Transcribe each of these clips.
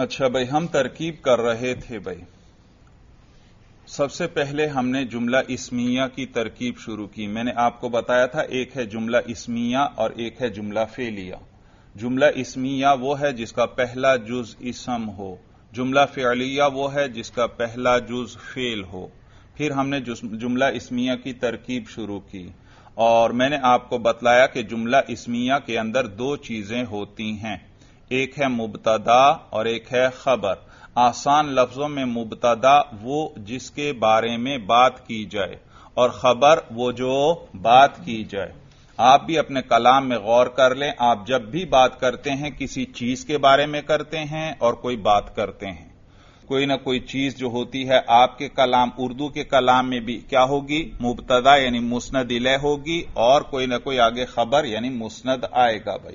اچھا بھائی، ہم ترکیب کر رہے تھے بھائی. سب سے پہلے ہم نے جملہ اسمیہ کی ترکیب شروع کی. میں نے آپ کو بتایا تھا ایک ہے جملہ اسمیہ اور ایک ہے جملہ فعلیہ. جملہ اسمیہ وہ ہے جس کا پہلا جز اسم ہو. جملہ فعلیہ وہ ہے جس کا پہلا جز فعل ہو. پھر ہم نے جملہ اسمیہ کی ترکیب شروع کی اور میں نے آپ کو بتلایا کہ جملہ اسمیہ کے اندر دو چیزیں ہوتی ہیں، ایک ہے مبتدا اور ایک ہے خبر. آسان لفظوں میں مبتدا وہ جس کے بارے میں بات کی جائے اور خبر وہ جو بات کی جائے. آپ بھی اپنے کلام میں غور کر لیں، آپ جب بھی بات کرتے ہیں کسی چیز کے بارے میں کرتے ہیں اور کوئی بات کرتے ہیں، کوئی نہ کوئی چیز جو ہوتی ہے آپ کے کلام، اردو کے کلام میں بھی کیا ہوگی؟ مبتدا یعنی مسند الیہ ہوگی اور کوئی نہ کوئی آگے خبر یعنی مسند آئے گا. بھائی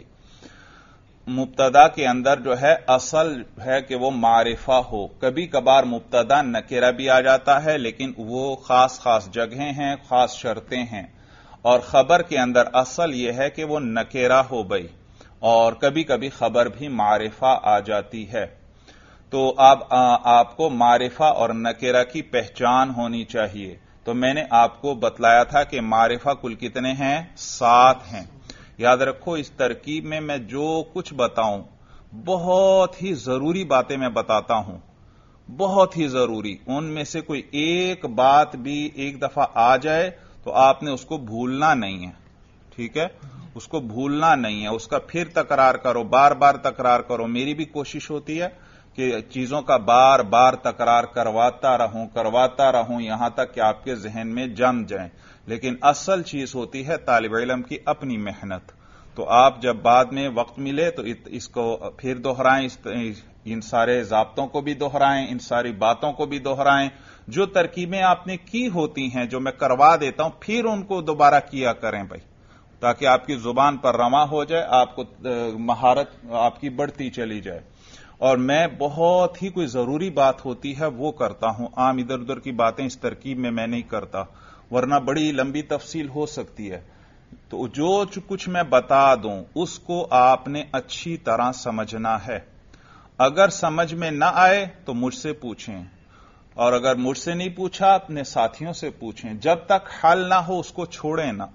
مبتدا کے اندر جو ہے اصل ہے کہ وہ معرفہ ہو. کبھی کبھار مبتدا نکرہ بھی آ جاتا ہے لیکن وہ خاص جگہیں ہیں، خاص شرطیں ہیں. اور خبر کے اندر اصل یہ ہے کہ وہ نکرہ ہو بھائی، اور کبھی کبھی خبر بھی معرفہ آ جاتی ہے. تو آپ کو معرفہ اور نکرہ کی پہچان ہونی چاہیے. تو میں نے آپ کو بتلایا تھا کہ معرفہ کل کتنے ہیں؟ 7 ہیں. یاد رکھو اس ترکیب میں جو کچھ بتاؤں بہت ہی ضروری باتیں میں بتاتا ہوں، بہت ہی ضروری. ان میں سے کوئی ایک بات بھی ایک دفعہ آ جائے تو آپ نے اس کو بھولنا نہیں ہے. ٹھیک ہے، اس کو بھولنا نہیں ہے، اس کا پھر تکرار کرو، بار بار تکرار کرو. میری بھی کوشش ہوتی ہے کہ چیزوں کا بار بار تکرار کرواتا رہوں یہاں تک کہ آپ کے ذہن میں جم جائیں. لیکن اصل چیز ہوتی ہے طالب علم کی اپنی محنت. تو آپ جب بعد میں وقت ملے تو اس کو پھر دہرائیں، ان سارے ضابطوں کو بھی دہرائیں، ان ساری باتوں کو بھی دہرائیں. جو ترکیبیں آپ نے کی ہوتی ہیں جو میں کروا دیتا ہوں پھر ان کو دوبارہ کیا کریں بھائی، تاکہ آپ کی زبان پر رواں ہو جائے، آپ کو مہارت آپ کی بڑھتی چلی جائے. اور میں بہت ہی کوئی ضروری بات ہوتی ہے وہ کرتا ہوں، عام ادھر ادھر کی باتیں اس ترکیب میں نہیں کرتا، ورنہ بڑی لمبی تفصیل ہو سکتی ہے. تو جو کچھ میں بتا دوں اس کو آپ نے اچھی طرح سمجھنا ہے. اگر سمجھ میں نہ آئے تو مجھ سے پوچھیں، اور اگر مجھ سے نہیں پوچھا اپنے ساتھیوں سے پوچھیں. جب تک حل نہ ہو اس کو چھوڑیں نہ.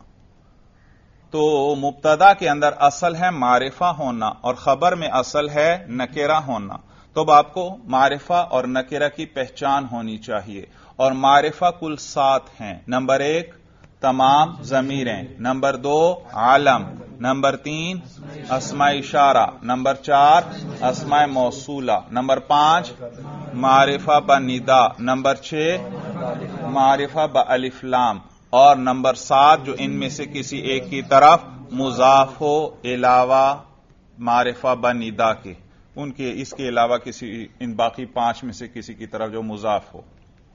تو مبتدا کے اندر اصل ہے معرفہ ہونا اور خبر میں اصل ہے نکرہ ہونا. تو اب آپ کو معرفہ اور نکرہ کی پہچان ہونی چاہیے. اور معرفہ کل 7 ہیں. نمبر 1 تمام ضمیریں، نمبر 2 عالم، نمبر 3 اسماء اشارہ، نمبر 4 اسماء موصولہ، نمبر 5 معرفہ بندا، نمبر 6 معرفہ بالف لام، اور نمبر 7 جو ان میں سے کسی ایک کی طرف مضاف ہو علاوہ معرفہ بندا کے، ان کے اس کے علاوہ ان باقی 5 میں سے کسی کی طرف جو مضاف ہو.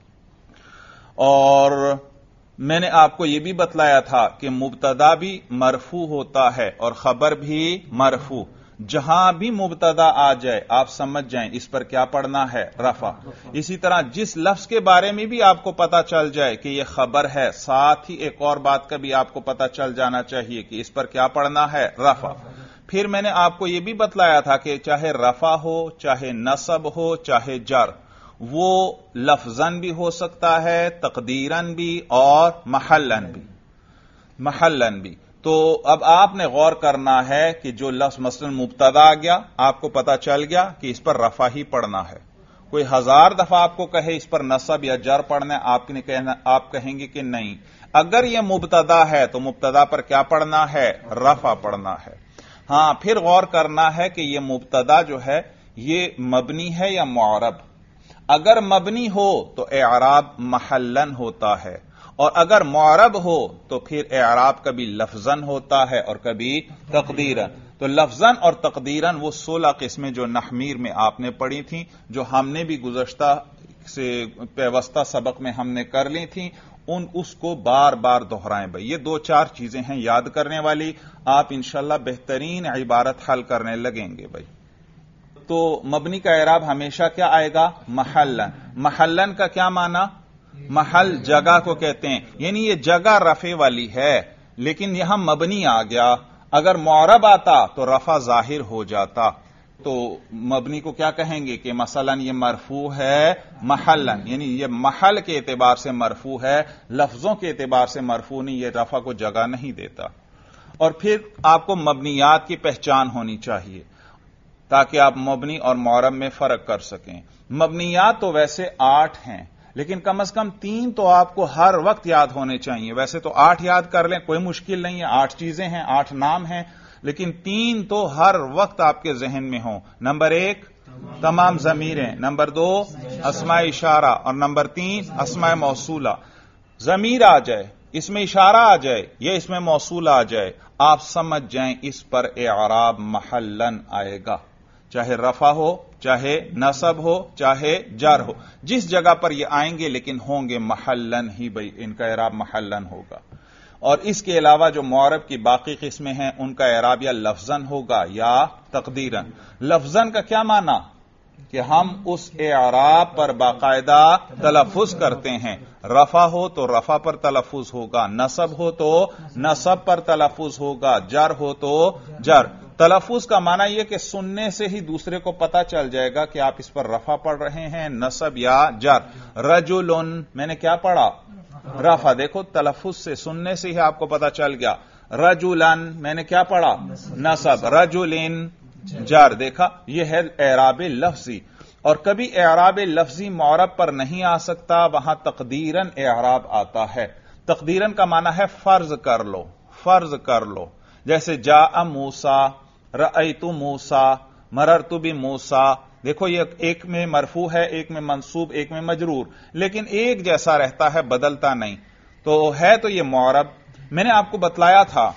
اور میں نے آپ کو یہ بھی بتلایا تھا کہ مبتدا بھی مرفوع ہوتا ہے اور خبر بھی مرفوع. جہاں بھی مبتدا آ جائے آپ سمجھ جائیں اس پر کیا پڑھنا ہے؟ رفع. اسی طرح جس لفظ کے بارے میں بھی آپ کو پتا چل جائے کہ یہ خبر ہے، ساتھ ہی ایک اور بات کا بھی آپ کو پتا چل جانا چاہیے کہ اس پر کیا پڑھنا ہے؟ رفع. پھر میں نے آپ کو یہ بھی بتلایا تھا کہ چاہے رفع ہو، چاہے نصب ہو، چاہے جر، وہ لفظاً بھی ہو سکتا ہے، تقدیراً بھی اور محلاً بھی. تو اب آپ نے غور کرنا ہے کہ جو لفظ مثلا مبتدا آ گیا، آپ کو پتا چل گیا کہ اس پر رفع ہی پڑھنا ہے. کوئی 1000 دفعہ آپ کو کہے اس پر نصب یا جر پڑھنا ہے، آپ کہیں گے کہ نہیں. اگر یہ مبتدا ہے تو مبتدا پر کیا پڑھنا ہے؟ رفع پڑھنا ہے. ہاں پھر غور کرنا ہے کہ یہ مبتدا جو ہے یہ مبنی ہے یا معرب. اگر مبنی ہو تو اعراب محلاً ہوتا ہے، اور اگر معرب ہو تو پھر اعراب کبھی لفظاً ہوتا ہے اور کبھی تقدیراً. تو لفظاً اور تقدیراً وہ 16 قسمیں جو نحمیر میں آپ نے پڑھی تھیں، جو ہم نے بھی گزشتہ سے پیوستہ سبق میں ہم نے کر لی تھیں، اس کو بار بار دہرائیں بھائی. یہ 2-4 چیزیں ہیں یاد کرنے والی، آپ انشاءاللہ بہترین عبارت حل کرنے لگیں گے بھائی. تو مبنی کا اعراب ہمیشہ کیا آئے گا؟ محلاً. محلاً کا کیا معنی؟ محل جگہ کو کہتے ہیں، یعنی یہ جگہ رفع والی ہے لیکن یہاں مبنی آ گیا. اگر معرب آتا تو رفع ظاہر ہو جاتا. तो मबनी को क्या कहेंगे कि मसलन ये मरफू है महलन, यानी ये महल के एतबार से मरफू है, लफ्जों के एतबार से मरफू नहीं, ये रफा को जगह नहीं देता। और फिर आपको मबनियात की पहचान होनी चाहिए ताकि आप मबनी और मुअरब में फर्क कर सकें। मबनियात तो वैसे 8 हैं, लेकिन कम से कम 3 तो आपको हर वक्त याद होने चाहिए। वैसे तो 8 याद कर लें, कोई मुश्किल नहीं है, 8 चीजें हैं, 8 नाम हैं, लेकिन 3 तो हर वक्त आपके जहन में हो। नंबर 1 तमाम ज़मीरें, नंबर 2 अस्माए इशारा, और नंबर 3 अस्माए मौसूला। ज़मीर आ जाए, इसमें इशारा आ जाए, या इसमें मौसूला आ जाए, आप समझ जाएं इस पर एराब महल्लन आएगा, चाहे रफा हो, चाहे नसब हो, चाहे जर हो, जिस जगह पर ये आएंगे, लेकिन होंगे महल्लन ही, भाई इनका एराब महल्लन होगा। और इसके अलावा जो मुअरब की बाकी किस्में हैं उनका एराब या लफ्जन होगा या तकदीरन। लफ्जन का क्या माना कि हम उस एराब पर बाकायदा तलफ्फुज करते हैं। रफा हो तो रफा पर तलफ्फुज होगा, नसब हो तो नसब पर तलफ्फुज होगा, जर हो तो जर। तलफ्फुज का माना यह कि सुनने से ही दूसरे को पता चल जाएगा कि आप इस पर रफा पढ़ रहे हैं, नसब या जर। रजुलन, मैंने क्या पढ़ा? रफा। देखो तलफ्फुज से, सुनने से ही आपको पता चल गया। रजुलन, मैंने क्या पढ़ा? नसब। रजुलिन जर। देखा, यह है एराब लफ्जी। और कभी एराब लफ्जी मुअरब पर नहीं आ सकता, वहां तकदीरन एराब आता है। तकदीरन का माना है फर्ज कर लो, फर्ज कर लो। जैसे जा मूसा, रअयतु मूसा, मररतु बि मूसा। देखो ये एक में मरफू है, एक में मंसूब, एक में मजरूर, लेकिन एक जैसा रहता है, बदलता नहीं। तो है तो ये मुअरब। मैंने आपको बतलाया था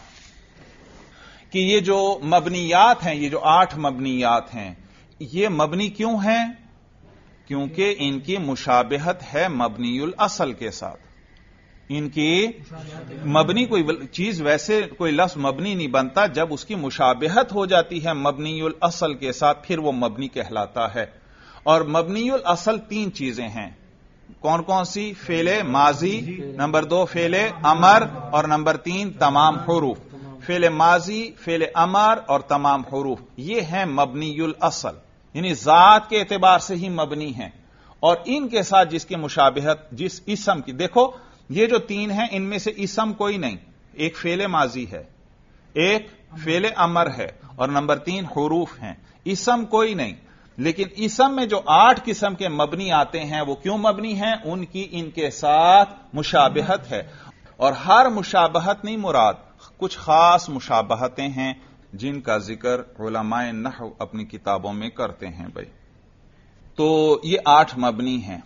कि ये जो मबनियात हैं, ये जो 8 मबनियात हैं, ये मबनी क्यों हैं? क्योंकि इनकी मुशाबिहत है मबनीयुल असल के साथ। इनकी मबनी, कोई चीज वैसे कोई लफ्ज मबनी नहीं बनता, जब उसकी मुशाबिहत हो जाती है मबनीयुल असल के साथ, फिर वो मबनी कहलाता है। और मबनीयुल असल 3 चीजें हैं। कौन कौन सी? फेले माजी, नंबर 2 फेले अमर, और नंबर 3 तमाम हुरूफ। फेले माजी, फेले अमर और तमाम हुरूफ, ये हैं मबनीयुल असल, यानी जात के एतबार से ही मबनी हैं। और इनके साथ जिसकी मुशाबिहत, जिस इसम की, देखो ये जो 3 हैं इनमें से इसम कोई नहीं। एक फेले माजी है, एक फेले अमर है, और नंबर 3 हुरूफ हैं। इसम कोई नहीं। लेकिन इसम में जो 8 किस्म के मबनी आते हैं, वो क्यों मबनी हैं? उनकी इनके साथ मुशाबिहत है। और हर मुशाबहत नहीं मुराद, कुछ खास मुशाबहतें हैं जिनका जिक्र उलमाए नहव अपनी किताबों में करते हैं। भाई तो ये 8 मबनी हैं।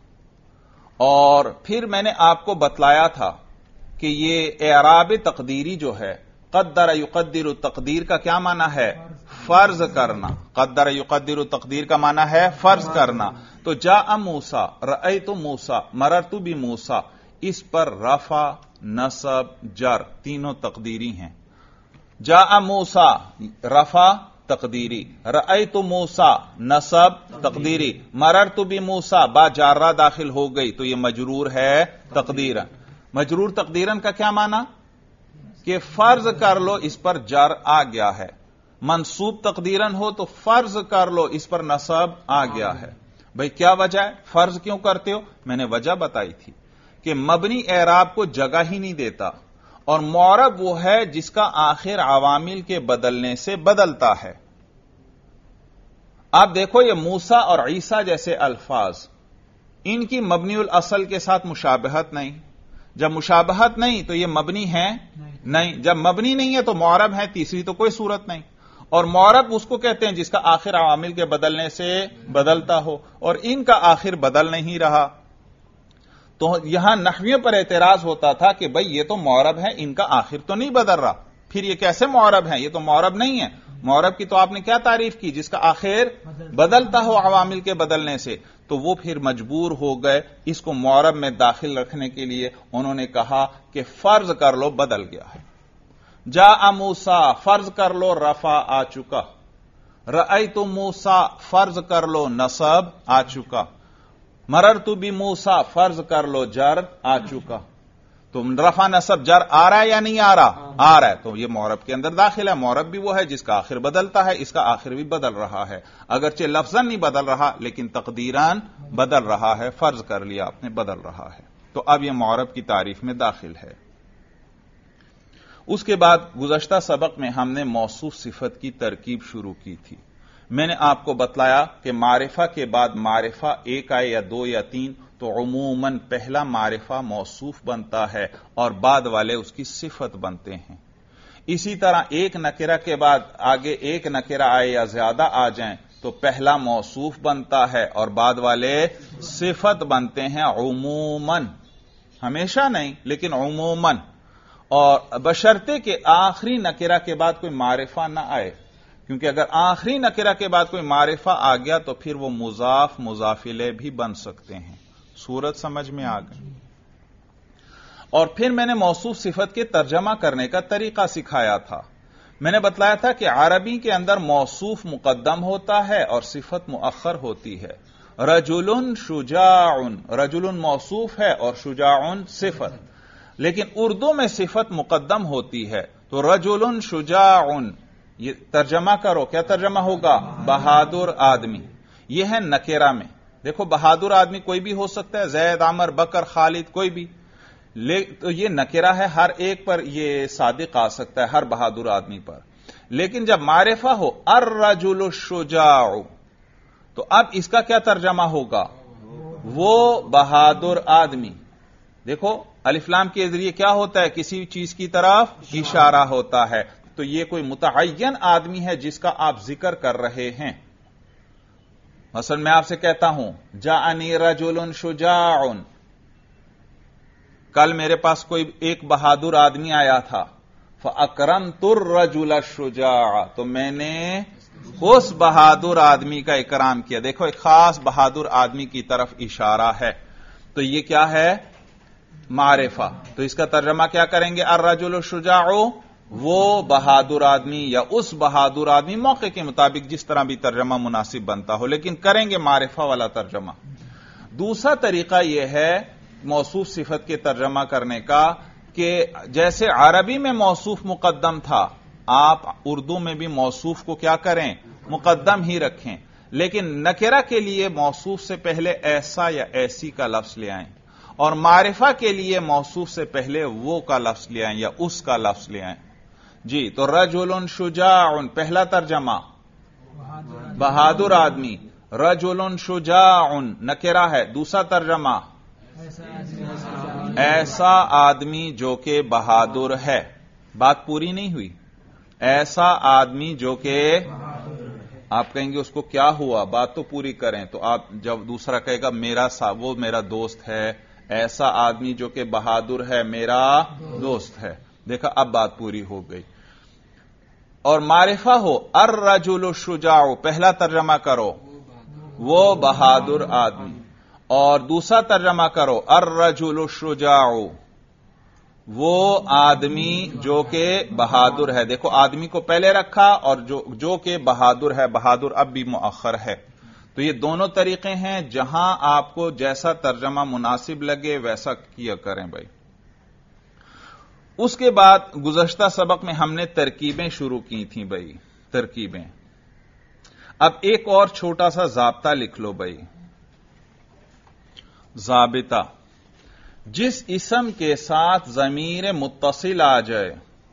और फिर मैंने आपको बतलाया था कि ये एराब तकदीरी जो है, क़द्दर युक़द्दिरु तकदीर का क्या माना है? फर्ज करना। क़द्दर युक़द्दिरु तकदीर का माना है फर्ज करना। तो जा मूसा, रअयतु मूसा, मररतु बि मूसा, इस पर रफा, नसब, जर तीनों तकदीरी हैं। जा मूसा रफा तकदीरी, रअयतु मूसा नसब तकदीरी, मररतु बि मूसा बा जारा दाखिल हो गई तो यह मजरूर है तकदीरन। मजरूर तकदीरन का क्या माना? कि फर्ज कर लो इस पर जर आ गया है। मंसूब तकदीरन हो तो फर्ज कर लो इस पर नसब आ गया है। भाई क्या वजह है? फर्ज क्यों करते हो? मैंने वजह बताई थी कि मबनी एराब को जगह ही नहीं देता, और मुअरब वो है जिसका आखिर अवामिल के बदलने से बदलता है। आप देखो ये मूसा और ईसा जैसे अल्फाज, इनकी मबनीउल असल के साथ मुशाबहत नहीं। जब मुशाबहत नहीं तो ये मबनी है नहीं। जब मबनी नहीं है तो मुअरब है, तीसरी तो कोई सूरत नहीं। और मुअरब उसको कहते हैं जिसका आखिर अवामिल के बदलने से बदलता हो, और इनका आखिर बदल नहीं रहा। तो यहां नहवियों पर एतराज होता था कि भाई ये तो मुअरब है, इनका आखिर तो नहीं बदल रहा, फिर ये कैसे मुअरब है? ये तो मुअरब नहीं है। मुअरब की तो आपने क्या तारीफ की? जिसका आखिर बदलता हो अवामिल के बदलने से। तो वो फिर मजबूर हो गए इसको मुअरब में दाखिल रखने के लिए। उन्होंने कहा कि फर्ज कर लो बदल गया है। जा मूसा फर्ज कर लो रफा आ चुका, रअयतु मूसा फर्ज कर लो नसब आ चुका, मररतु बि मूसा फर्ज कर लो जर आ चुका। تو رفع نصب جر آ رہا ہے یا نہیں آ رہا؟ آ رہا ہے، تو یہ معرب کے اندر داخل ہے. معرب بھی وہ ہے جس کا آخر بدلتا ہے، اس کا آخر بھی بدل رہا ہے، اگرچہ لفظاً نہیں بدل رہا لیکن تقدیراً بدل رہا ہے. فرض کر لیا آپ نے بدل رہا ہے، تو اب یہ معرب کی تعریف میں داخل ہے. اس کے بعد گزشتہ سبق میں ہم نے موصوف صفت کی ترکیب شروع کی تھی. میں نے آپ کو بتلایا کہ معرفہ کے بعد معرفہ ایک آئے یا دو یا تین تو عموماً پہلا معرفہ موصوف بنتا ہے اور بعد والے اس کی صفت بنتے ہیں. اسی طرح ایک نکرہ کے بعد آگے ایک نکرہ آئے یا زیادہ آ جائیں تو پہلا موصوف بنتا ہے اور بعد والے صفت بنتے ہیں عموماً، ہمیشہ نہیں لیکن عموماً، اور بشرطے کہ آخری نکرہ کے بعد کوئی معرفہ نہ آئے، کیونکہ اگر آخری نکرہ کے بعد کوئی معرفہ آ گیا تو پھر وہ مضاف مضاف الیہ بھی بن سکتے ہیں. صورت سمجھ میں آ گئی. اور پھر میں نے موصوف صفت کے ترجمہ کرنے کا طریقہ سکھایا تھا. میں نے بتلایا تھا کہ عربی کے اندر موصوف مقدم ہوتا ہے اور صفت مؤخر ہوتی ہے. رجل شجاع، رجل موصوف ہے اور شجاع صفت، لیکن اردو میں صفت مقدم ہوتی ہے. تو رجل شجاع، یہ ترجمہ کرو، کیا ترجمہ ہوگا؟ بہادر آدمی. یہ ہے نکرہ میں. دیکھو بہادر آدمی کوئی بھی ہو سکتا ہے، زید، عمر، بکر، خالد، کوئی بھی. تو یہ نکرہ ہے، ہر ایک پر یہ صادق آ سکتا ہے، ہر بہادر آدمی پر. لیکن جب معرفہ ہو الرجل الشجاع تو اب اس کا کیا ترجمہ ہوگا؟ وہ بہادر آدمی. دیکھو الف لام کے ذریعے کیا ہوتا ہے؟ کسی چیز کی طرف اشارہ ہوتا ہے. تو یہ کوئی متعین آدمی ہے جس کا آپ ذکر کر رہے ہیں. مثلا میں آپ سے کہتا ہوں جاءنی رجل شجاع، کل میرے پاس کوئی ایک بہادر آدمی آیا تھا. فاکرمت الرجل الشجاع، تو میں نے اس بہادر آدمی کا اکرام کیا. دیکھو ایک خاص بہادر آدمی کی طرف اشارہ ہے. تو یہ کیا ہے؟ معرفہ. تو اس کا ترجمہ کیا کریں گے؟ الرجل الشجاع، وہ بہادر آدمی یا اس بہادر آدمی، موقع کے مطابق جس طرح بھی ترجمہ مناسب بنتا ہو، لیکن کریں گے معرفہ والا ترجمہ. دوسرا طریقہ یہ ہے موصوف صفت کے ترجمہ کرنے کا کہ جیسے عربی میں موصوف مقدم تھا، آپ اردو میں بھی موصوف کو کیا کریں؟ مقدم ہی رکھیں. لیکن نکرہ کے لیے موصوف سے پہلے ایسا یا ایسی کا لفظ لے آئیں، اور معرفہ کے لیے موصوف سے پہلے وہ کا لفظ لے آئیں یا اس کا لفظ لے آئیں. جی تو رجل شجاع پہلا ترجمہ بہادر آدمی، رجل شجاع نکرہ ہے. دوسرا ترجمہ ایسا آدمی جو کہ بہادر ہے. بات پوری نہیں ہوئی. ایسا آدمی جو کہ آپ کہیں گے اس کو کیا ہوا، بات تو پوری کریں. تو آپ جب دوسرا کہے گا وہ میرا دوست ہے، ایسا آدمی جو کہ بہادر ہے میرا دوست ہے. دیکھا اب بات پوری ہو گئی. اور معرفہ ہو الرجل الشجاع، پہلا ترجمہ کرو وہ بہادر آدمی، اور دوسرا ترجمہ کرو الرجل الشجاع، وہ آدمی جو کہ بہادر ہے. دیکھو آدمی کو پہلے رکھا اور جو کہ بہادر ہے، بہادر اب بھی مؤخر ہے. تو یہ دونوں طریقے ہیں، جہاں آپ کو جیسا ترجمہ مناسب لگے ویسا کیا کریں بھائی. اس کے بعد گزشتہ سبق میں ہم نے ترکیبیں شروع کی تھیں بھائی، ترکیبیں. اب ایک اور چھوٹا سا ضابطہ لکھ لو بھائی. ضابطہ: جس اسم کے ساتھ ضمیر متصل آ جائے،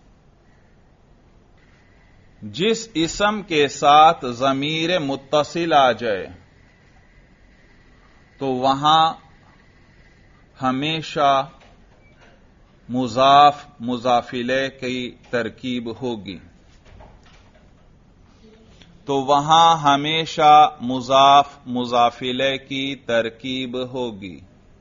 جس اسم کے ساتھ ضمیر متصل آ جائے تو وہاں ہمیشہ مضاف مضاف الیہ کی ترکیب ہوگی. تو وہاں ہمیشہ مضاف مضاف الیہ کی ترکیب ہوگی.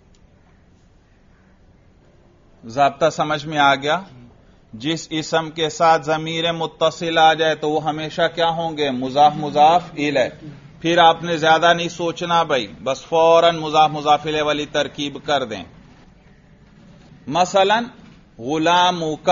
ضابطہ سمجھ میں آ گیا؟ جس اسم کے ساتھ ضمیر متصل آ جائے تو وہ ہمیشہ کیا ہوں گے؟ مضاف مضاف الیہ. پھر آپ نے زیادہ نہیں سوچنا بھائی، بس فوراً مضاف مضاف الیہ والی ترکیب کر دیں. مثلا غلامک،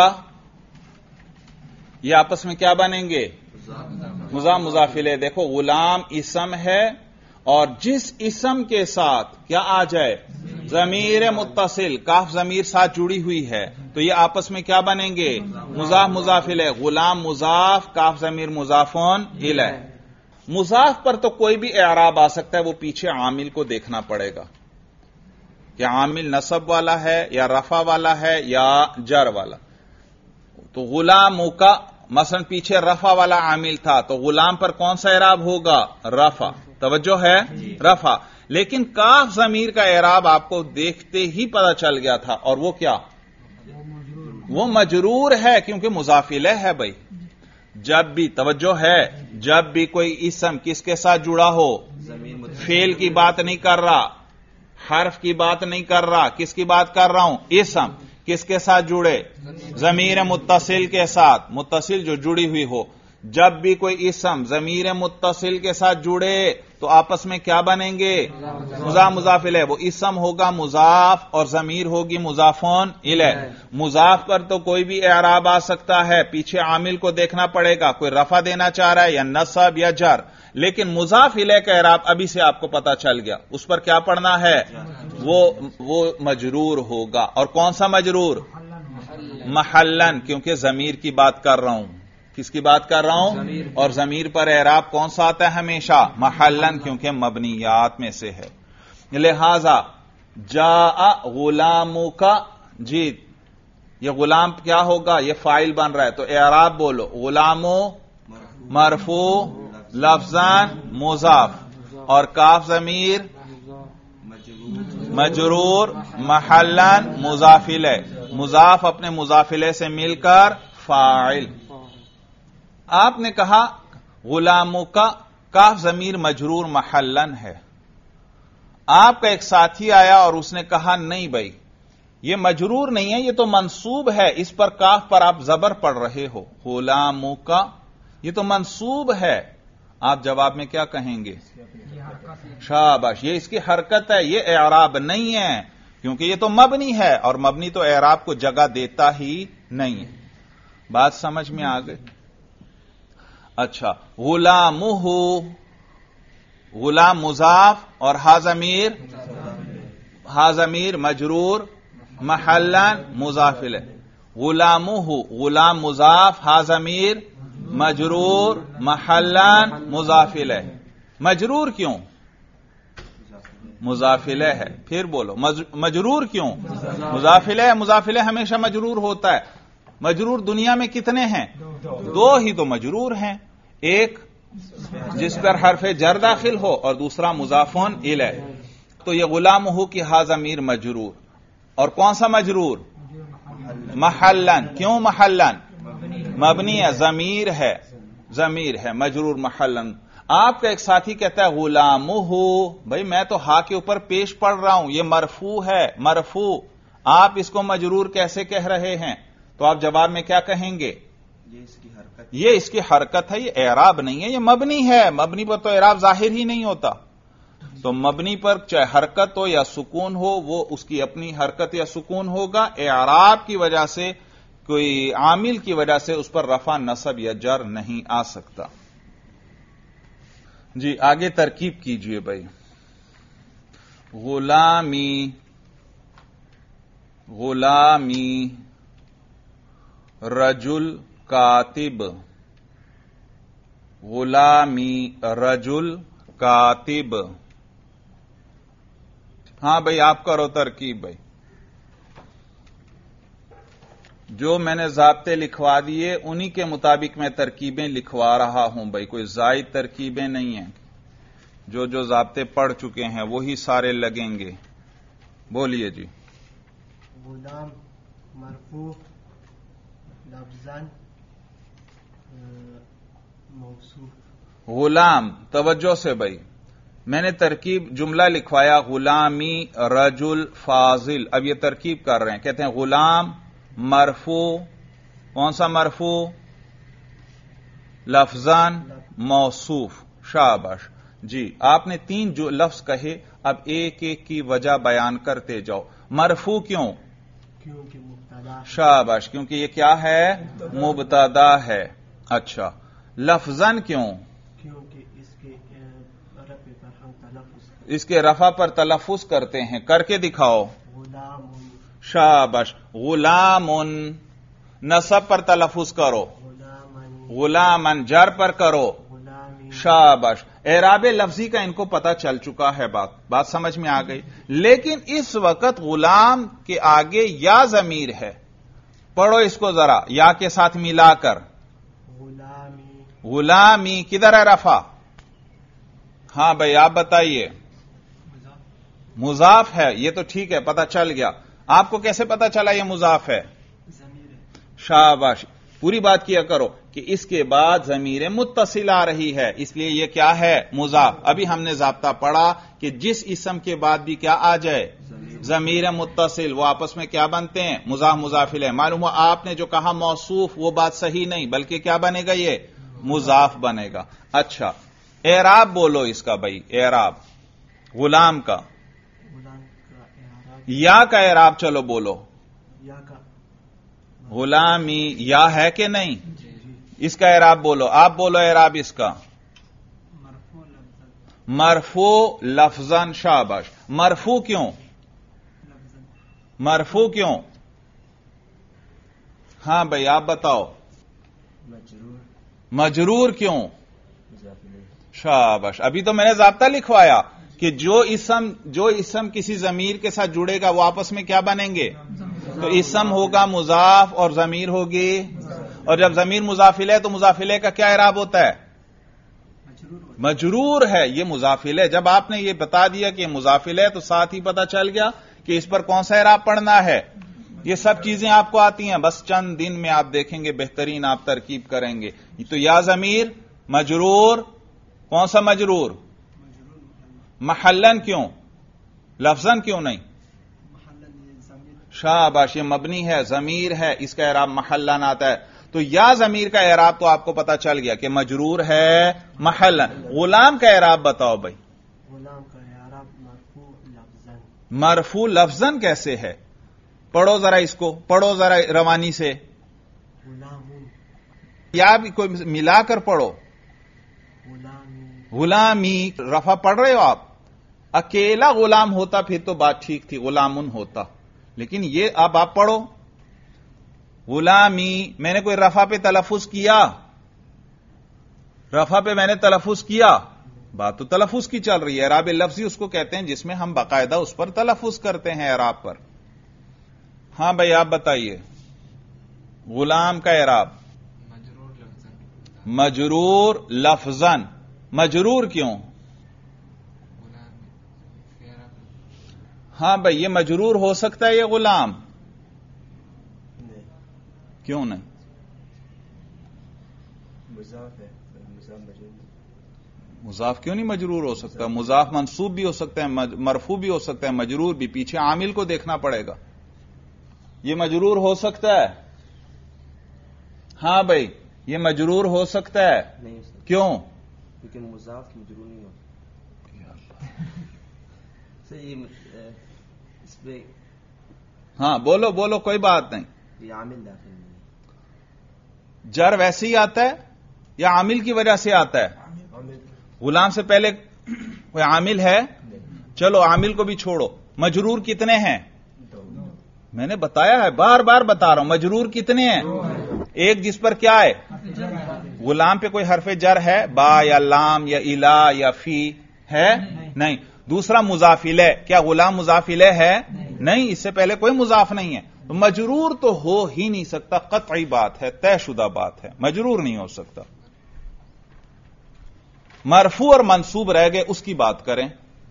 یہ آپس میں کیا بنیں گے؟ مضاف مضاف الیہ. دیکھو غلام اسم ہے اور جس اسم کے ساتھ کیا آ جائے؟ ضمیر متصل، کاف ضمیر ساتھ جڑی ہوئی ہے تو یہ آپس میں کیا بنیں گے؟ مضاف مضاف الیہ. غلام مضاف، کاف ضمیر مضافون الیہ. مضاف پر تو کوئی بھی اعراب آ سکتا ہے، وہ پیچھے عامل کو دیکھنا پڑے گا کہ عامل نصب والا ہے یا رفع والا ہے یا جر والا. تو غلاموں کا مثلا پیچھے رفع والا عامل تھا تو غلام پر کون سا اعراب ہوگا؟ رفع. توجہ ہے؟ رفع. لیکن کاف ضمیر کا اعراب آپ کو دیکھتے ہی پتہ چل گیا تھا، اور وہ کیا؟ وہ مجرور ہے، کیونکہ مضاف الیہ ہے. بھائی جب بھی توجہ ہے، جب بھی کوئی اسم کس کے ساتھ جڑا ہو، فعل کی بات نہیں کر رہا، حرف کی بات نہیں کر رہا، کس کی بات کر رہا ہوں؟ اسم. کس کے ساتھ جڑے؟ ضمیر متصل کے ساتھ، متصل جو جڑی ہوئی ہو. جب بھی کوئی اسم ضمیر متصل کے ساتھ جڑے تو آپس میں کیا بنیں گے؟ مضاف مضاف الیہ. وہ اسم ہوگا مضاف اور ضمیر ہوگی مضافون الیہ. مضاف پر تو کوئی بھی اعراب آ سکتا ہے، پیچھے عامل کو دیکھنا پڑے گا، کوئی رفع دینا چاہ رہا ہے یا نصب یا جر. لیکن مضاف الیہ کا اعراب ابھی سے آپ کو پتا چل گیا، اس پر کیا پڑھنا ہے؟ وہ مجرور ہوگا. اور کون سا مجرور؟ محلن، کیونکہ ضمیر کی بات کر رہا ہوں. کس کی بات کر رہا ہوں؟ اور ضمیر پر اعراب کون سا آتا ہے ہمیشہ؟ محلن، کیونکہ مبنیات میں سے ہے. لہذا جاء غلامک، جی یہ غلام کیا ہوگا؟ یہ فاعل بن رہا ہے تو اعراب بولو. غلامو مرفوع لفظان مضاف، اور کاف ضمیر مجرور محلن مضاف الیہ. مضاف اپنے مضاف الیہ سے مل کر فاعل. آپ نے کہا غلاموں کا کاف ضمیر مجرور محلن ہے. آپ کا ایک ساتھی آیا اور اس نے کہا نہیں بھائی یہ مجرور نہیں ہے، یہ تو منصوب ہے، اس پر کاف پر آپ زبر پڑھ رہے ہو. غلاموں کا یہ تو منصوب ہے. آپ جواب میں کیا کہیں گے؟ شاباش، یہ اس کی حرکت ہے، یہ اعراب نہیں ہے، کیونکہ یہ تو مبنی ہے اور مبنی تو اعراب کو جگہ دیتا ہی نہیں ہے. بات سمجھ میں آ گئی؟ اچھا، غلامہ، غلام مضاف اور ہا ضمیر مجرور محلن مضاف الیہ. غلامہ غلام مضاف، ہا ضمیر مجرور محلن مضاف الیہ. مجرور کیوں؟ مضاف الیہ ہے. پھر بولو مجرور کیوں؟ مضاف الیہ. مضاف الیہ ہمیشہ مجرور ہوتا ہے. مجرور دنیا میں کتنے ہیں؟ دو ہی تو مجرور ہیں، ایک جس پر حرف جر داخل ہو اور دوسرا مضافون الیہ. تو یہ غلام ہو کی ہا ضمیر مجرور، اور کون سا مجرور؟ محلن. کیوں محلن؟ مبنی ہے، ضمیر ہے مجرور محلن. آپ کا ایک ساتھی کہتا ہے غلامہ، بھائی میں تو ہا کے اوپر پیش پڑھ رہا ہوں، یہ مرفوع ہے، مرفوع، آپ اس کو مجرور کیسے کہہ رہے ہیں؟ تو آپ جواب میں کیا کہیں گے؟ یہ اس کی حرکت ہے، یہ اعراب نہیں ہے، یہ مبنی ہے. مبنی پر تو اعراب ظاہر ہی نہیں ہوتا. تو مبنی پر چاہے حرکت ہو یا سکون ہو، وہ اس کی اپنی حرکت یا سکون ہوگا. اعراب کی وجہ سے، کوئی عامل کی وجہ سے اس پر رفع نصب یا جر نہیں آ سکتا. جی آگے ترکیب کیجئے بھائی. غلامی، غلامی، رجل کاتب، غلامی رجل کاتب. ہاں بھائی آپ کرو ترکیب. بھائی جو میں نے ضابطے لکھوا دیے انہی کے مطابق میں ترکیبیں لکھوا رہا ہوں. بھائی کوئی زائد ترکیبیں نہیں ہیں، جو ضابطے پڑھ چکے ہیں وہی سارے لگیں گے. بولیے جی. غلام مرفوع لفظاً موصوف. غلام، توجہ سے بھائی، میں نے ترکیب جملہ لکھوایا غلامی رجل فاضل. اب یہ ترکیب کر رہے ہیں، کہتے ہیں غلام مرفوع، کون سا مرفوع؟ لفظاً موصوف. شاباش. جی آپ نے 3 جو لفظ کہے، اب ایک ایک کی وجہ بیان کرتے جاؤ. مرفوع کیوں؟ کیونکہ مبتدا. شاباش، کیونکہ یہ کیا ہے؟ مبتدا ہے. اچھا. لفظاً کیوں؟ کیونکہ اس کے رفع پر ہم تلفظ اس کے رفع پر تلفظ کرتے ہیں، کر کے دکھاؤ. غلام شابش. غلام. نصب پر تلفظ کرو. غلامن غلامن. جر پر کرو. غلامی شابش. اعراب لفظی کا ان کو پتا چل چکا ہے، بات سمجھ میں آ گئی. لیکن اس وقت غلام کے آگے یا ضمیر ہے، پڑھو اس کو ذرا یا کے ساتھ ملا کر. غلامی غلامی. کدھر ہے رفع؟ ہاں بھائی آپ بتائیے. مضاف ہے، یہ تو ٹھیک ہے، پتا چل گیا. آپ کو کیسے پتا چلا یہ مضاف ہے؟ شاباش. پوری بات کیا کرو کہ اس کے بعد ضمیر متصل آ رہی ہے، اس لیے یہ کیا ہے؟ مضاف. ابھی ہم نے ضابطہ پڑھا کہ جس اسم کے بعد بھی کیا آ جائے؟ ضمیر متصل، وہ آپس میں کیا بنتے ہیں؟ مضاف مضاف الیہ. معلوم ہوا آپ نے جو کہا موصوف وہ بات صحیح نہیں، بلکہ کیا بنے گا؟ یہ مضاف بنے گا. اچھا اعراب بولو اس کا بھائی. اعراب غلام کا، غلام کا اعراب یا کا اعراب چلو بولو. یا کا غلامی یا ہے کہ نہیں؟ اس کا اعراب بولو. آپ بولو اعراب اس کا. مرفوع لفظاً مرفوع لفظاً. شاباش. مرفوع کیوں؟ مرفوع کیوں؟ ہاں بھائی آپ بتاؤ. مجرور کیوں؟ شاباش. ابھی تو میں نے ضابطہ لکھوایا کہ جو اسم کسی ضمیر کے ساتھ جڑے گا وہ آپس میں کیا بنیں گے؟ تو اسم ہوگا مضاف اور ضمیر ہوگی، اور جب ضمیر مضاف الیہ تو مضاف الیہ کا کیا اعراب ہوتا ہے؟ مجرور ہے. یہ مضاف الیہ. جب آپ نے یہ بتا دیا کہ مضاف الیہ تو ساتھ ہی پتا چل گیا کہ اس پر کون سا اعراب پڑھنا ہے. یہ سب چیزیں آپ کو آتی ہیں، بس چند دن میں آپ دیکھیں گے بہترین آپ ترکیب کریں گے. تو یا ضمیر مجرور. کون سا مجرور؟ محلن. کیوں؟ لفظن کیوں نہیں؟ شاباش. یہ مبنی ہے، ضمیر ہے، اس کا اعراب محلن آتا ہے. تو یا ضمیر کا اعراب تو آپ کو پتا چل گیا کہ مجرور ہے محلن. غلام کا اعراب بتاؤ بھائی. غلام کا اعراب مرفوع لفظاً. مرفوع لفظن کیسے ہے؟ پڑھو ذرا اس کو، پڑھو ذرا روانی سے. غلامن یا بھی کوئی ملا کر پڑھو. غلامی غلامی. رفع پڑھ رہے ہو آپ؟ اکیلا غلام ہوتا پھر تو بات ٹھیک تھی، غلامن ہوتا. لیکن یہ اب آپ پڑھو غلامی. میں نے کوئی رفع پہ تلفظ کیا؟ رفع پہ میں نے تلفظ کیا؟ بات تو تلفظ کی چل رہی ہے. اعراب لفظی اس کو کہتے ہیں جس میں ہم باقاعدہ اس پر تلفظ کرتے ہیں اعراب پر. ہاں بھائی آپ بتائیے. غلام کا اعراب مجرور لفظاً. مجرور کیوں؟ ہاں بھائی یہ مجرور ہو سکتا ہے یہ غلام؟ کیوں نہیں؟ مضاف کیوں نہیں مجرور ہو سکتا؟ مضاف منصوب بھی ہو سکتا ہے، مرفوع بھی ہو سکتا ہے، مجرور بھی. پیچھے عامل کو دیکھنا پڑے گا. یہ مجرور ہو سکتا ہے. ہاں بھائی یہ مجرور ہو سکتا ہے. نہیں کیوں؟ کیونکہ مضاف مجرور نہیں ہوتا. اس پہ ہاں بولو بولو، کوئی بات نہیں. یہ عامل داخل نہیں. جر ویسے ہی آتا ہے یا عامل کی وجہ سے آتا ہے؟ غلام سے پہلے کوئی عامل ہے؟ چلو عامل کو بھی چھوڑو. مجرور کتنے ہیں؟ میں نے بتایا ہے، بار بار بتا رہا ہوں. مجرور کتنے ہیں؟ ایک جس پر کیا ہے؟ غلام پہ کوئی حرف جر ہے؟ با یا لام یا الا یا فی ہے؟ نہیں. دوسرا مضاف الیہ. کیا غلام مضاف الیہ ہے؟ نہیں، اس سے پہلے کوئی مضاف نہیں ہے. مجرور تو ہو ہی نہیں سکتا. قطعی بات ہے، طے شدہ بات ہے. مجرور نہیں ہو سکتا. مرفوع اور منصوب رہ گئے، اس کی بات کریں.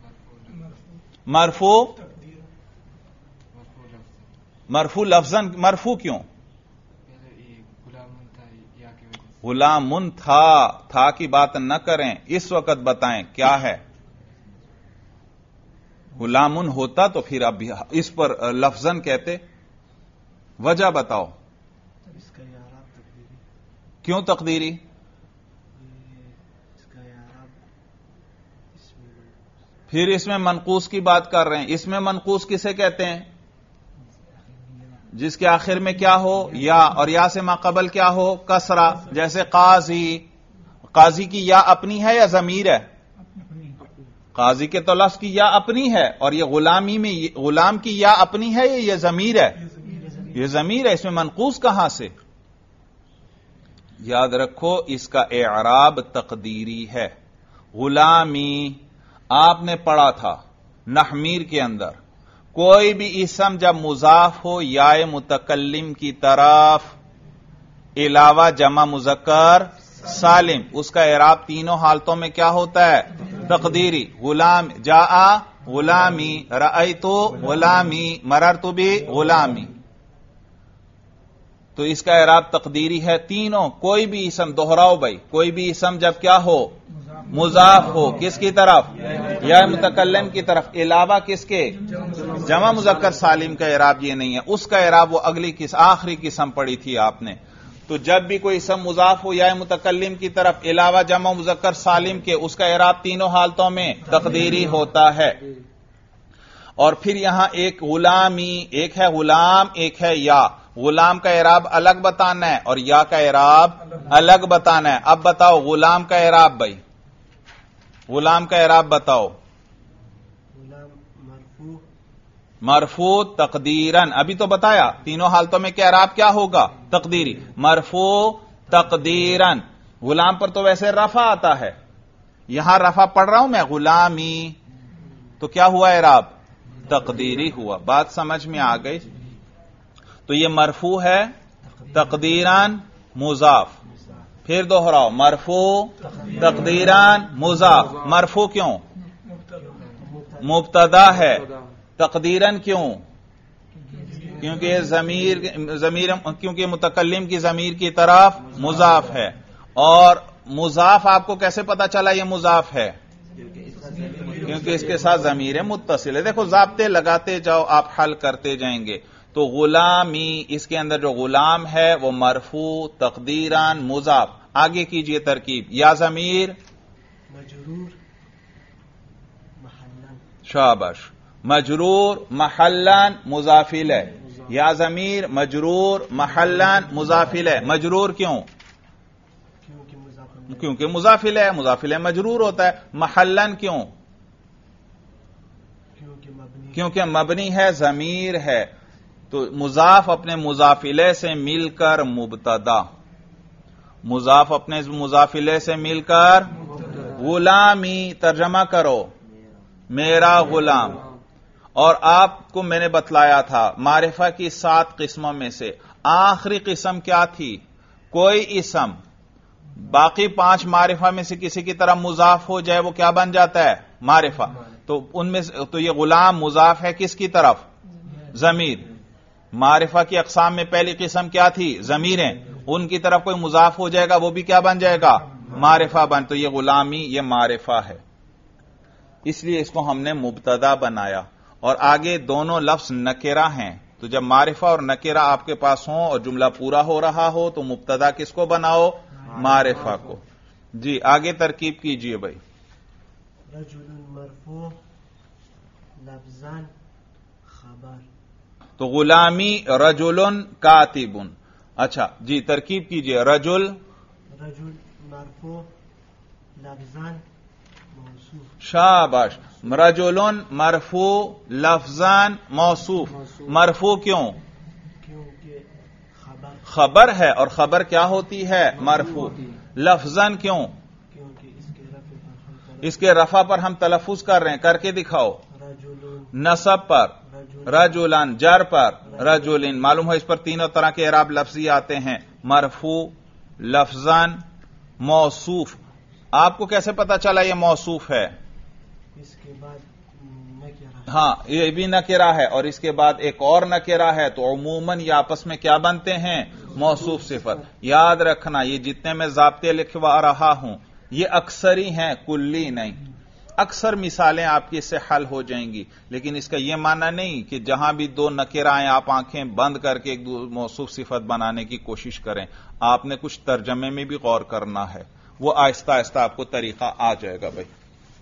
مرفوع لفظاً. مرفوع کیوں؟ غلام تھا کی بات نہ کریں، اس وقت بتائیں کیا ہے. غلام ہوتا تو پھر اب اس پر لفظاً کہتے. وجہ بتاؤ. اس کا اعراب تقدیری. کیوں تقدیری؟ اس کا اعراب پھر اس میں منقوص کی بات کر رہے ہیں. اس میں منقوص کسے کہتے ہیں؟ جس کے آخر میں کیا ہو؟ یا. اور یا سے ما قبل کیا ہو؟ کسرہ. جیسے قاضی. قاضی کی یا اپنی ہے یا ضمیر ہے؟ قاضی کے تو لفظ کی یا اپنی ہے، اور یہ غلامی میں غلام کی یا اپنی ہے یا یہ ضمیر ہے؟ یہ ضمیر ہے، اس میں منقوص کہاں سے؟ یاد رکھو اس کا اعراب تقدیری ہے. غلامی آپ نے پڑھا تھا نحمیر کے اندر، کوئی بھی اسم جب مضاف ہو یا متکلم کی طرف علاوہ جمع مذکر سالم، اس کا اعراب تینوں حالتوں میں کیا ہوتا ہے؟ تقدیری. غلام جاء غلامی، رأیت غلامی، مررت بغلامی. تو اس کا اعراب تقدیری ہے تینوں. کوئی بھی اسم دوہراؤ بھائی، کوئی بھی اسم جب کیا ہو؟ مضاف ہو کس کی طرف؟ یا متکلم کی طرف علاوہ کس کے؟ جمع مذکر سالم کا اعراب یہ نہیں ہے. اس کا اعراب وہ اگلی آخری قسم پڑھی تھی آپ نے. تو جب بھی کوئی اسم مضاف ہو یا متکلم کی طرف علاوہ جمع مذکر سالم کے، اس کا اعراب تینوں حالتوں میں تقدیری ہوتا ہے. اور پھر یہاں ایک غلامی، ایک ہے غلام، ایک ہے یا. غلام کا اعراب الگ بتانا ہے اور یا کا اعراب الگ بتانا ہے. اب بتاؤ غلام کا اعراب بھائی، غلام کا اعراب بتاؤ. مرفوع تقدیرن، ابھی تو بتایا تینوں حالتوں میں کہ اعراب کیا ہوگا؟ تقدیری. مرفوع تقدیرن. غلام پر تو ویسے رفع آتا ہے، یہاں رفع پڑھ رہا ہوں میں غلامی، تو کیا ہوا اعراب؟ تقدیری ہوا. بات سمجھ میں آ گئی؟ تو یہ مرفوع ہے تقدیرن مضاف. پھر دوہراؤ، مرفوع تقدیرن مضاف. مرفوع کیوں؟ مبتدا ہے. تقدیرن کیوں؟ کیونکہ ضمیر کیونکہ متکلم کی ضمیر کی طرف مضاف ہے. اور مضاف آپ کو کیسے پتا چلا یہ مضاف ہے؟ کیونکہ اس کے ساتھ ضمیر متصل ہے. دیکھو ضابطے لگاتے جاؤ، آپ حل کرتے جائیں گے. تو غلامی، اس کے اندر جو غلام ہے وہ مرفوع تقدیران مضاف. آگے کیجئے ترکیب. یا ضمیر مجرور محلن، شاباش. مجرور محلن مضاف الیہ. یا ضمیر مجرور محلن مضاف الیہ. مجرور کیوں؟ کیونکہ مضاف الیہ. مضاف الیہ مجرور ہوتا ہے. محلن کیوں؟ کیونکہ مبنی ہے، ضمیر ہے. تو مضاف اپنے مضاف الیہ سے مل کر مبتدا، مضاف اپنے مضاف الیہ سے مل کر غلامی. ترجمہ کرو، میرا غلام. اور آپ کو میں نے بتلایا تھا معرفہ کی 7 قسموں میں سے آخری قسم کیا تھی؟ کوئی اسم باقی 5 معرفہ میں سے کسی کی طرف مضاف ہو جائے وہ کیا بن جاتا ہے؟ معرفہ. تو ان میں تو یہ غلام مضاف ہے کس کی طرف؟ ضمیر. معرفہ کی اقسام میں پہلی قسم کیا تھی؟ ضمیریں. ان کی طرف کوئی مضاف ہو جائے گا وہ بھی کیا بن جائے گا؟ معرفہ بن. تو یہ غلامی یہ معرفہ ہے، اس لیے اس کو ہم نے مبتدا بنایا. اور آگے دونوں لفظ نکرہ ہیں، تو جب معرفہ اور نکرہ آپ کے پاس ہوں اور جملہ پورا ہو رہا ہو تو مبتدا کس کو بناؤ؟ معرفہ کو. جی آگے ترکیب کیجئے بھائی. رجل مرفوع لفظان خبر. تو غلامی رجل کاتب. اچھا جی ترکیب کیجئے. رجل مرفوع لفظان موصوف. شاباش. رجل مرفوع لفظان موصوف. مرفوع کیوں؟ کیونکہ خبر ہے، اور خبر کیا ہوتی ہے؟ مرفوع. لفظان کیوں؟ کیونکہ اس کے رفع پر ہم تلفظ کر رہے ہیں، کر کے دکھاؤ. نصب پر رجلان، جر پر رجلن. معلوم ہو اس پر تینوں طرح کے اعراب لفظی آتے ہیں. مرفوع، لفظان، موصوف. آپ کو کیسے پتا چلا یہ موصوف ہے؟ اس کے بعد نکرہ. ہاں یہ بھی نکرہ ہے اور اس کے بعد ایک اور نکرہ ہے، تو عموماً یہ آپس میں کیا بنتے ہیں؟ موصوف صفت. یاد رکھنا یہ جتنے میں ضابطے لکھوا رہا ہوں یہ اکثری ہیں، کلی نہیں. اکثر مثالیں آپ کی اس سے حل ہو جائیں گی، لیکن اس کا یہ معنی نہیں کہ جہاں بھی 2 نکرہ آئیں آپ آنکھیں بند کر کے ایک موصوف صفت بنانے کی کوشش کریں. آپ نے کچھ ترجمے میں بھی غور کرنا ہے، وہ آہستہ آہستہ آپ کو طریقہ آ جائے گا بھائی.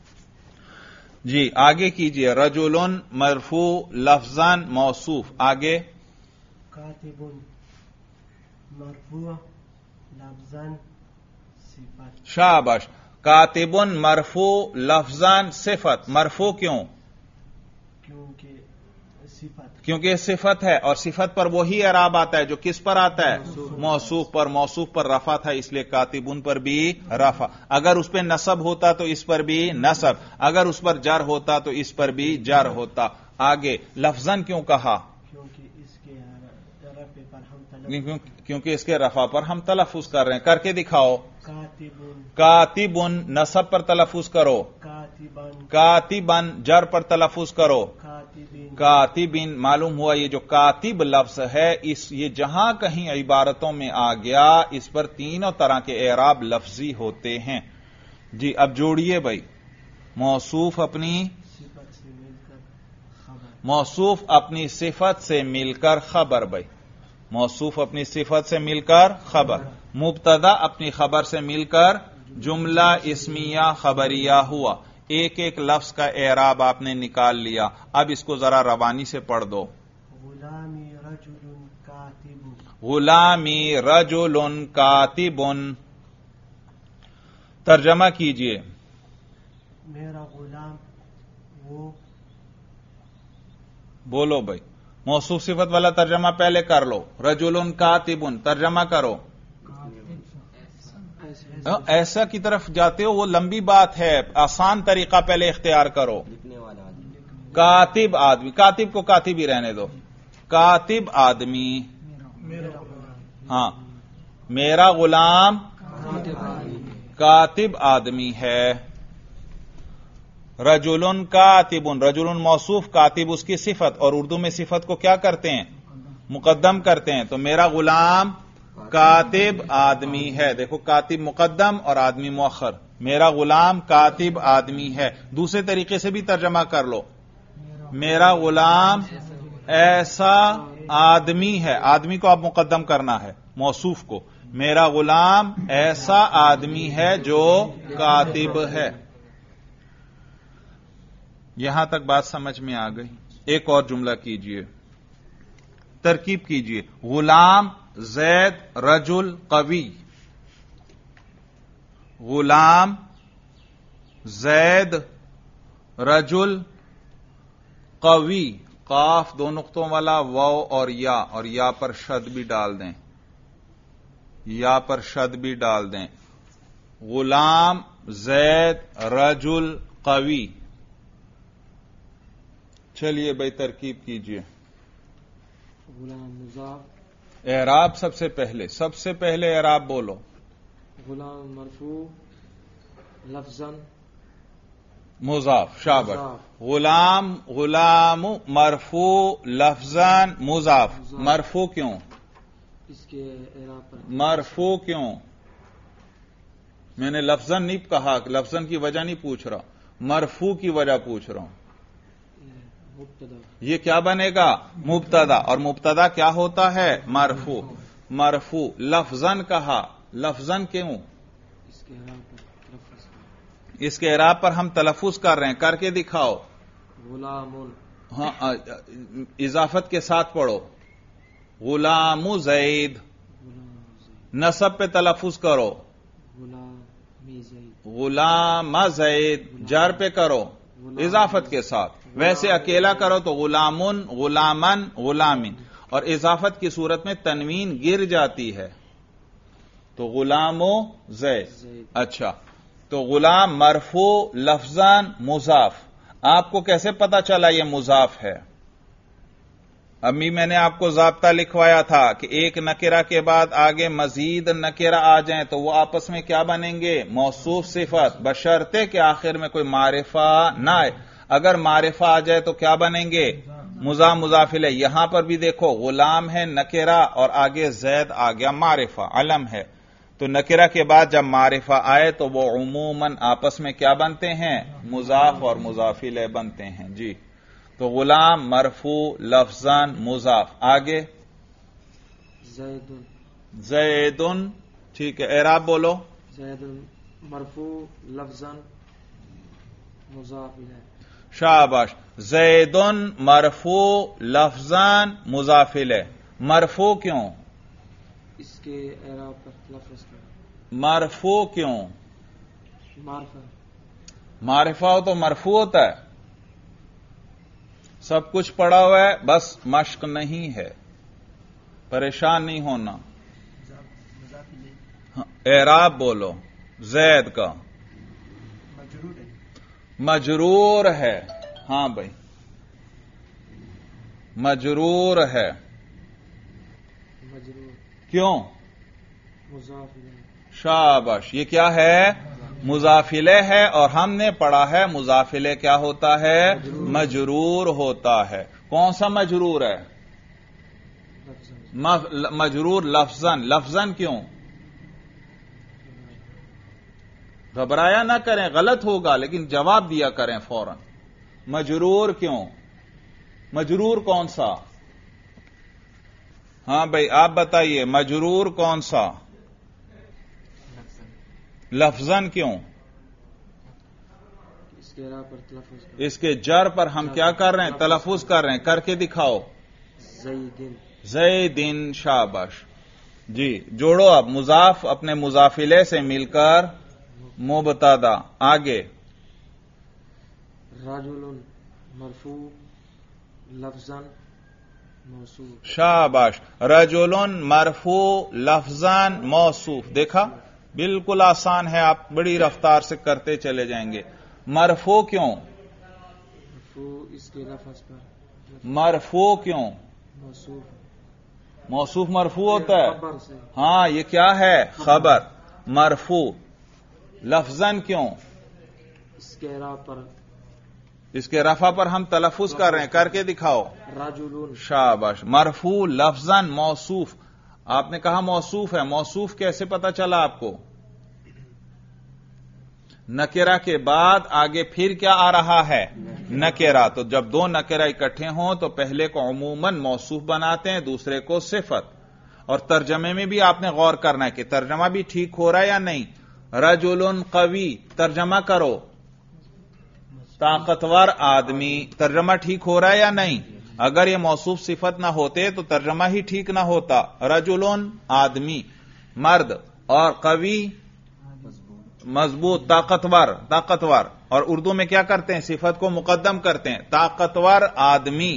جی آگے کیجئے. رجل مرفوع لفظان موصوف. آگے کاتب مرفوع لفظان صفت शाबाश। कातिबुन मरफू लफ्जान सिफत, मरफू क्यों? क्योंकि सिफत क्योंकि सिफत है और सिफत पर वही एराब आता है जो किस पर आता है? मौसूफ पर। मौसूफ पर रफा था इसलिए कातिबुन पर भी रफा। अगर उस पर नसब होता तो इस पर भी नसब, अगर उस पर जर होता तो इस पर भी जर होता। आगे लफ्जन क्यों कहा? क्योंकि इसके रफ़े पर हम तलफ़्फ़ुज़ क्योंकि इसके रफा पर हम तलफुज कर रहे हैं। करके दिखाओ। कातिबुन कातिबुन नसब पर तलफुज करो, कातिबन कातिबन जर पर तलफुज करो, कातिबिन कातिबिन। मालूम हुआ ये जो कातिब लफ्ज है ये जहां कहीं इबारतों में आ गया इस पर तीनों तरह के एराब लफ्जी होते हैं। जी अब जोड़िए भाई। मौसूफ अपनी सिफत से मिलकर खबर मौसूफ अपनी सिफत से मिलकर खबर भाई। मौसूफ अपनी सिफत से मिलकर खबर। मुब्तदा अपनी खबर से मिलकर जुमला इस्मिया खबरिया हुआ। एक एक लफ्ज का एराब आपने निकाल लिया। अब इसको जरा रवानी से पढ़ दो। गुलामी रजुलुन कातिबुन गुलामी रजुलुन कातिबुन। तर्जमा कीजिए। मेरा गुलाम वो बोलो भाई। मौसूफ सिफत वाला तर्जमा पहले कर लो। रजुलुन कातिबुन तर्जमा करो। ऐसा की तरफ जाते हो वो लंबी बात है, आसान तरीका पहले इख्तियार करो। कातिब आदमी, कातिब को कातिब ही रहने दो। कातिब आदमी, हाँ मेरा गुलाम कातिब आदमी है। रजुलुन कातिबुन, रजुलुन मौसूफ, कातिब उसकी सिफत, और उर्दू में सिफत को क्या करते हैं? मुकद्दम करते हैं। तो मेरा गुलाम कातिब आदमी है। देखो कातिब मुकद्दम और आदमी मुअख्खर। मेरा गुलाम कातिब आदमी है। दूसरे तरीके से भी तर्जमा कर लो। मेरा गुलाम ऐसा आदमी है। आदमी को आप मुकद्दम करना है मौसूफ को। मेरा गुलाम ऐसा आदमी है जो कातिब है। यहां तक बात समझ में आ गई। एक और जुमला कीजिए, तरकीब कीजिए। गुलाम जैद रजुल कवी। गुलाम जैद रजुल कवी। काफ दो नुक्तों वाला, वाव और या पर शद भी डाल दें। या पर शद भी डाल दें। गुलाम जैद रजुल कवी। चलिए भाई तरकीब कीजिए। गुलाम मुजाफ एराब सबसे पहले एराब बोलो। गुलाम मरफू लफ्जन मुजाफ। शाबाश। मुजाफ। गुलाम मरफू लफ्जन मुजाफ। मुजाफ। मरफू क्यों? इसके एराब पर मरफू क्यों? मैंने लफ्जन नहीं कहा, लफ्जन की वजह नहीं पूछ रहा, मरफू की वजह पूछ रहा हूं। मुब्तदा ये क्या बनेगा? मुब्तदा। और मुब्तदा क्या होता है? मरफू। मरफू लफ्जन कहा, लफ्जन क्यों? इसके एराब पर तलफ़्फ़ुज़ इसके एराब पर हम तलफुज कर रहे हैं। करके दिखाओ। गुलामुन हाँ इजाफत के साथ पढ़ो। गुलामु जैद। गुलाम नसब पे तलफुज करो। गुलामी ज़ैद गुलाम जैद। जर पे करो इजाफत के साथ। वैसे अकेला करो तो गुलामुन गुलामन गुलामिन, और इजाफत की सूरत में तनवीन गिर जाती है तो गुलामो जैद। अच्छा, तो गुलाम मरफू लफ्जान मुजाफ। आपको कैसे पता चला ये मुजाफ है? अभी मैंने आपको ज़ाब्ता लिखवाया था कि एक नकेरा के बाद आगे मजीद नकेरा आ जाए तो वो आपस में क्या बनेंगे? मौसूफ सिफत, बशर्ते के आखिर में कोई मारिफा ना आए। अगर मारिफा आ जाए तो क्या बनेंगे? मुजा मुजाफिल है। यहां पर भी देखो गुलाम है नकेरा और आगे जैद आ गया मारिफा, अलम है। तो नकेरा के बाद जब मारिफा आए तो वो उमूमन आपस में क्या बनते हैं? मुजाफ और मुजाफिल बनते हैं। जी, तो गुलाम मरफू लफ्जान मुजाफ। आगे ज़ैदुन जैदुन। ठीक है, एराब बोलो। ज़ैदुन मरफू लफ्जन मुजाफ इलैह। शाबाश। जैदुन मरफू लफ्जान मुजाफिल। मरफू क्यों? इसके एराब पर तलफ़्फ़ुज़ करें मरफू क्यों? मारफा मारिफा हो तो मरफू होता है। सब कुछ पड़ा हुआ है, बस मश्क नहीं है, परेशान नहीं होना। हाँ, एराब बोलो। जैद का मजरूर है। मजरूर है। हां भाई, मजरूर है। मजरूर क्यों? मुजाफ इलैह शाबाश। ये क्या है? मुजाफिले है, और हमने पढ़ा है मुजाफिले क्या होता है? मजरूर होता है। कौन सा मजरूर है? लफ्ज़न मजरूर लफ्जन। लफ्जन क्यों? घबराया ना करें, गलत होगा, लेकिन जवाब दिया करें फौरन। मजरूर क्यों? मजरूर कौन सा? हां भाई, आप बताइए, मजरूर कौन सा? लफ्जन क्यों? इसके राह पर तलफ़ुज़ कर इसके जर पर हम क्या कर रहे हैं? तलफ़ुज़ कर रहे हैं। करके दिखाओ। ज़ैदिन ज़ैदिन। शाबाश जी। जोड़ो अब, मुजाफ अपने मुजाफिले से मिलकर मुबतदा। आगे राजुलन मरफू लफ्ज़न मौसूफ। शाबाश। रजुलन मरफू लफ्जन मौसूफ। देखा, बिल्कुल आसान है, आप बड़ी रफ्तार से करते चले जाएंगे। मरफू क्यों? मरफू इसके लफ्ज़ पर मरफू क्यों? मौसूफ मौसूफ मरफू होता है। खबर से हां, ये क्या है? खबर। मरफू। लफ्जन क्यों? इसके राह पर इसके रफा पर हम तलफ़ुज़ कर रहे हैं। करके दिखाओ। राजुलन शाबाश। मरफू लफ्जन मौसूफ। आपने कहा मौसूफ है। मौसूफ कैसे पता चला आपको? नकेरा के बाद आगे फिर क्या आ रहा है? नकेरा। तो जब दो नकेरा इकट्ठे हों तो पहले को अमूमन मौसूफ बनाते हैं, दूसरे को सिफत। और तर्जमे में भी आपने गौर करना है कि तर्जमा भी ठीक हो रहा है या नहीं। रजुलन कवी, तर्जमा करो। ताकतवर आदमी, तर्जमा ठीक हो रहा है या नहीं? अगर ये मौसूफ सिफत ना होते तो तर्जमा ही ठीक ना होता। रजुलन आदमी, मर्द, और कवी मजबूत, ताकतवर। ताकतवर। और उर्दू में क्या करते हैं? सिफत को मुकद्दम करते हैं। ताकतवर आदमी।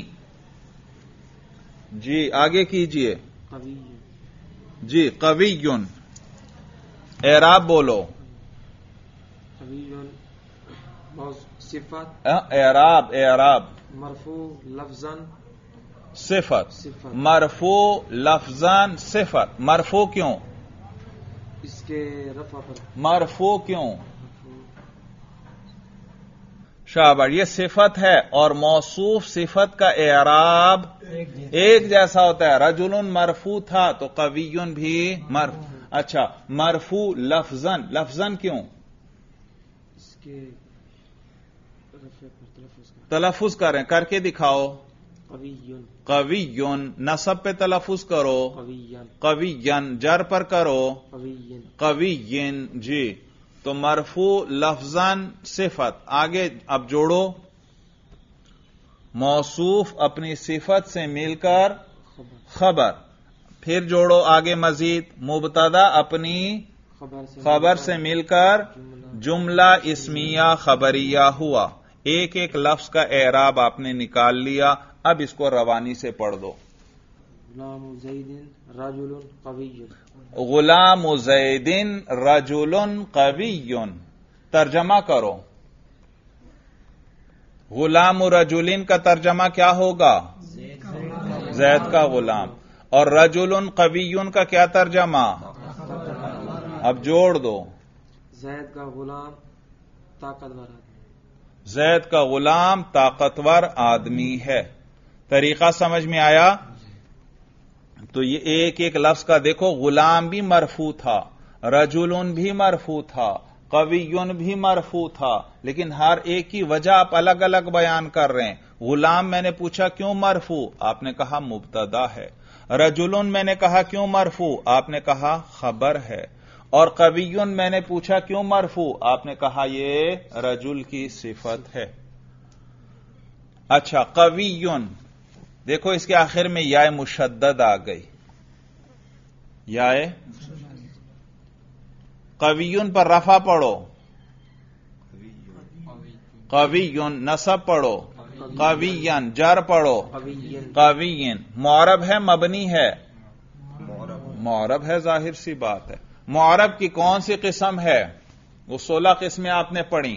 जी आगे कीजिए। कवी जी कवियुन। एराब बोलो। कवीयुन सिफत एराब। एराब मरफू लफ्ज़न सिफत। सिफत मरफू लफ्जन सिफत। मरफू क्यों? इसके रफा पर मरफू क्यों? मरफू शाबाश। ये सिफत है और मौसूफ सिफत का एराब एक जैसा होता है। रजुलन मरफू था तो कवियुन भी मरफू। अच्छा, मरफू लफ्जन। लफ्जन क्यों? इसके रफे पर तलफ़ुज़ कर तलफ़ुज़ करें। करके दिखाओ। कवीयुन कवियुन। नसब पे तलफ़ुज़ करो। कवीयन कवियन। जर पर करो। कवीयन कवियन। जी। तो मरफू लफ्जन सिफत। आगे अब जोड़ो। मौसूफ अपनी सिफत से मिलकर खबर खबर। फिर जोड़ो आगे मजीद। मुबतदा अपनी खबर से मिलकर जुमला इस्मिया खबरिया हुआ। एक एक लफ्ज का एराब आपने निकाल लिया। अब इसको रवानी से पढ़ दो। गुलाम ज़ैदिन रजुलन कवीयुन। गुलाम ज़ैदिन रजुलन कवियुन। तर्जमा करो। गुलाम रजुलिन का तर्जमा क्या होगा? जैद का गुलाम। और रजुलन कवियुन का क्या तर्जमा? अब जोड़ दो। जैद का गुलाम ताकतवर आदमी। जैद का गुलाम ताकतवर आदमी है। तरीका समझ में आया? तो ये एक एक लफ्ज का देखो। गुलाम भी मरफू था, रजुलन भी मरफू था, कवियुन भी मरफू था, लेकिन हर एक की वजह आप अलग अलग बयान कर रहे हैं। गुलाम मैंने पूछा क्यों मरफू? आपने कहा मुब्तदा है। रजुलन मैंने कहा क्यों मरफू? आपने कहा खबर है। और कवियुन मैंने पूछा क्यों मरफू? आपने कहा ये रजुल की सिफत है। अच्छा, कवियुन देखो, इसके आखिर में याए मुशद्दद आ गई। याए قویون پر رفع پڑھو، قویون نصب پڑھو، قویین جر پڑھو، قویین معرب ہے مبنی ہے، معرب ہے، ظاہر سی بات ہے۔ معرب کی کون سی قسم ہے؟ وہ 16 قسمیں آپ نے پڑھی،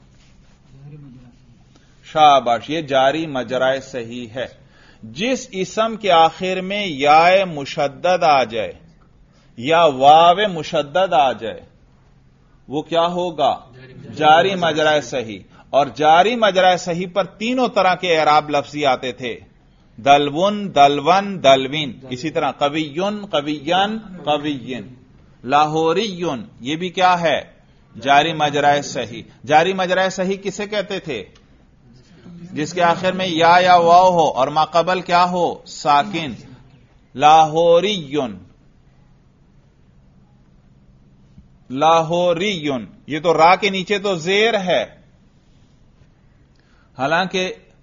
شاباش، یہ جاری مجرائے صحیح ہے۔ جس اسم کے آخر میں یا مشدد آ جائے یا واو مشدد آ جائے وہ کیا ہوگا؟ جاری مجرائے صحیح۔ اور جاری مجرائے صحیح پر تینوں طرح کے اعراب لفظی آتے تھے، دلون، دلون، دلوین، اسی طرح قویون، قویین، قویین، لاہوریون، یہ بھی کیا ہے؟ جاری مجرائے صحیح۔ جاری مجرائے صحیح کسے کہتے تھے؟ جس کے آخر میں یا واو ہو اور ما قبل کیا ہو؟ ساکن۔ لاہوریون، لاہوریون، یہ تو را کے نیچے تو زیر ہے، حالانکہ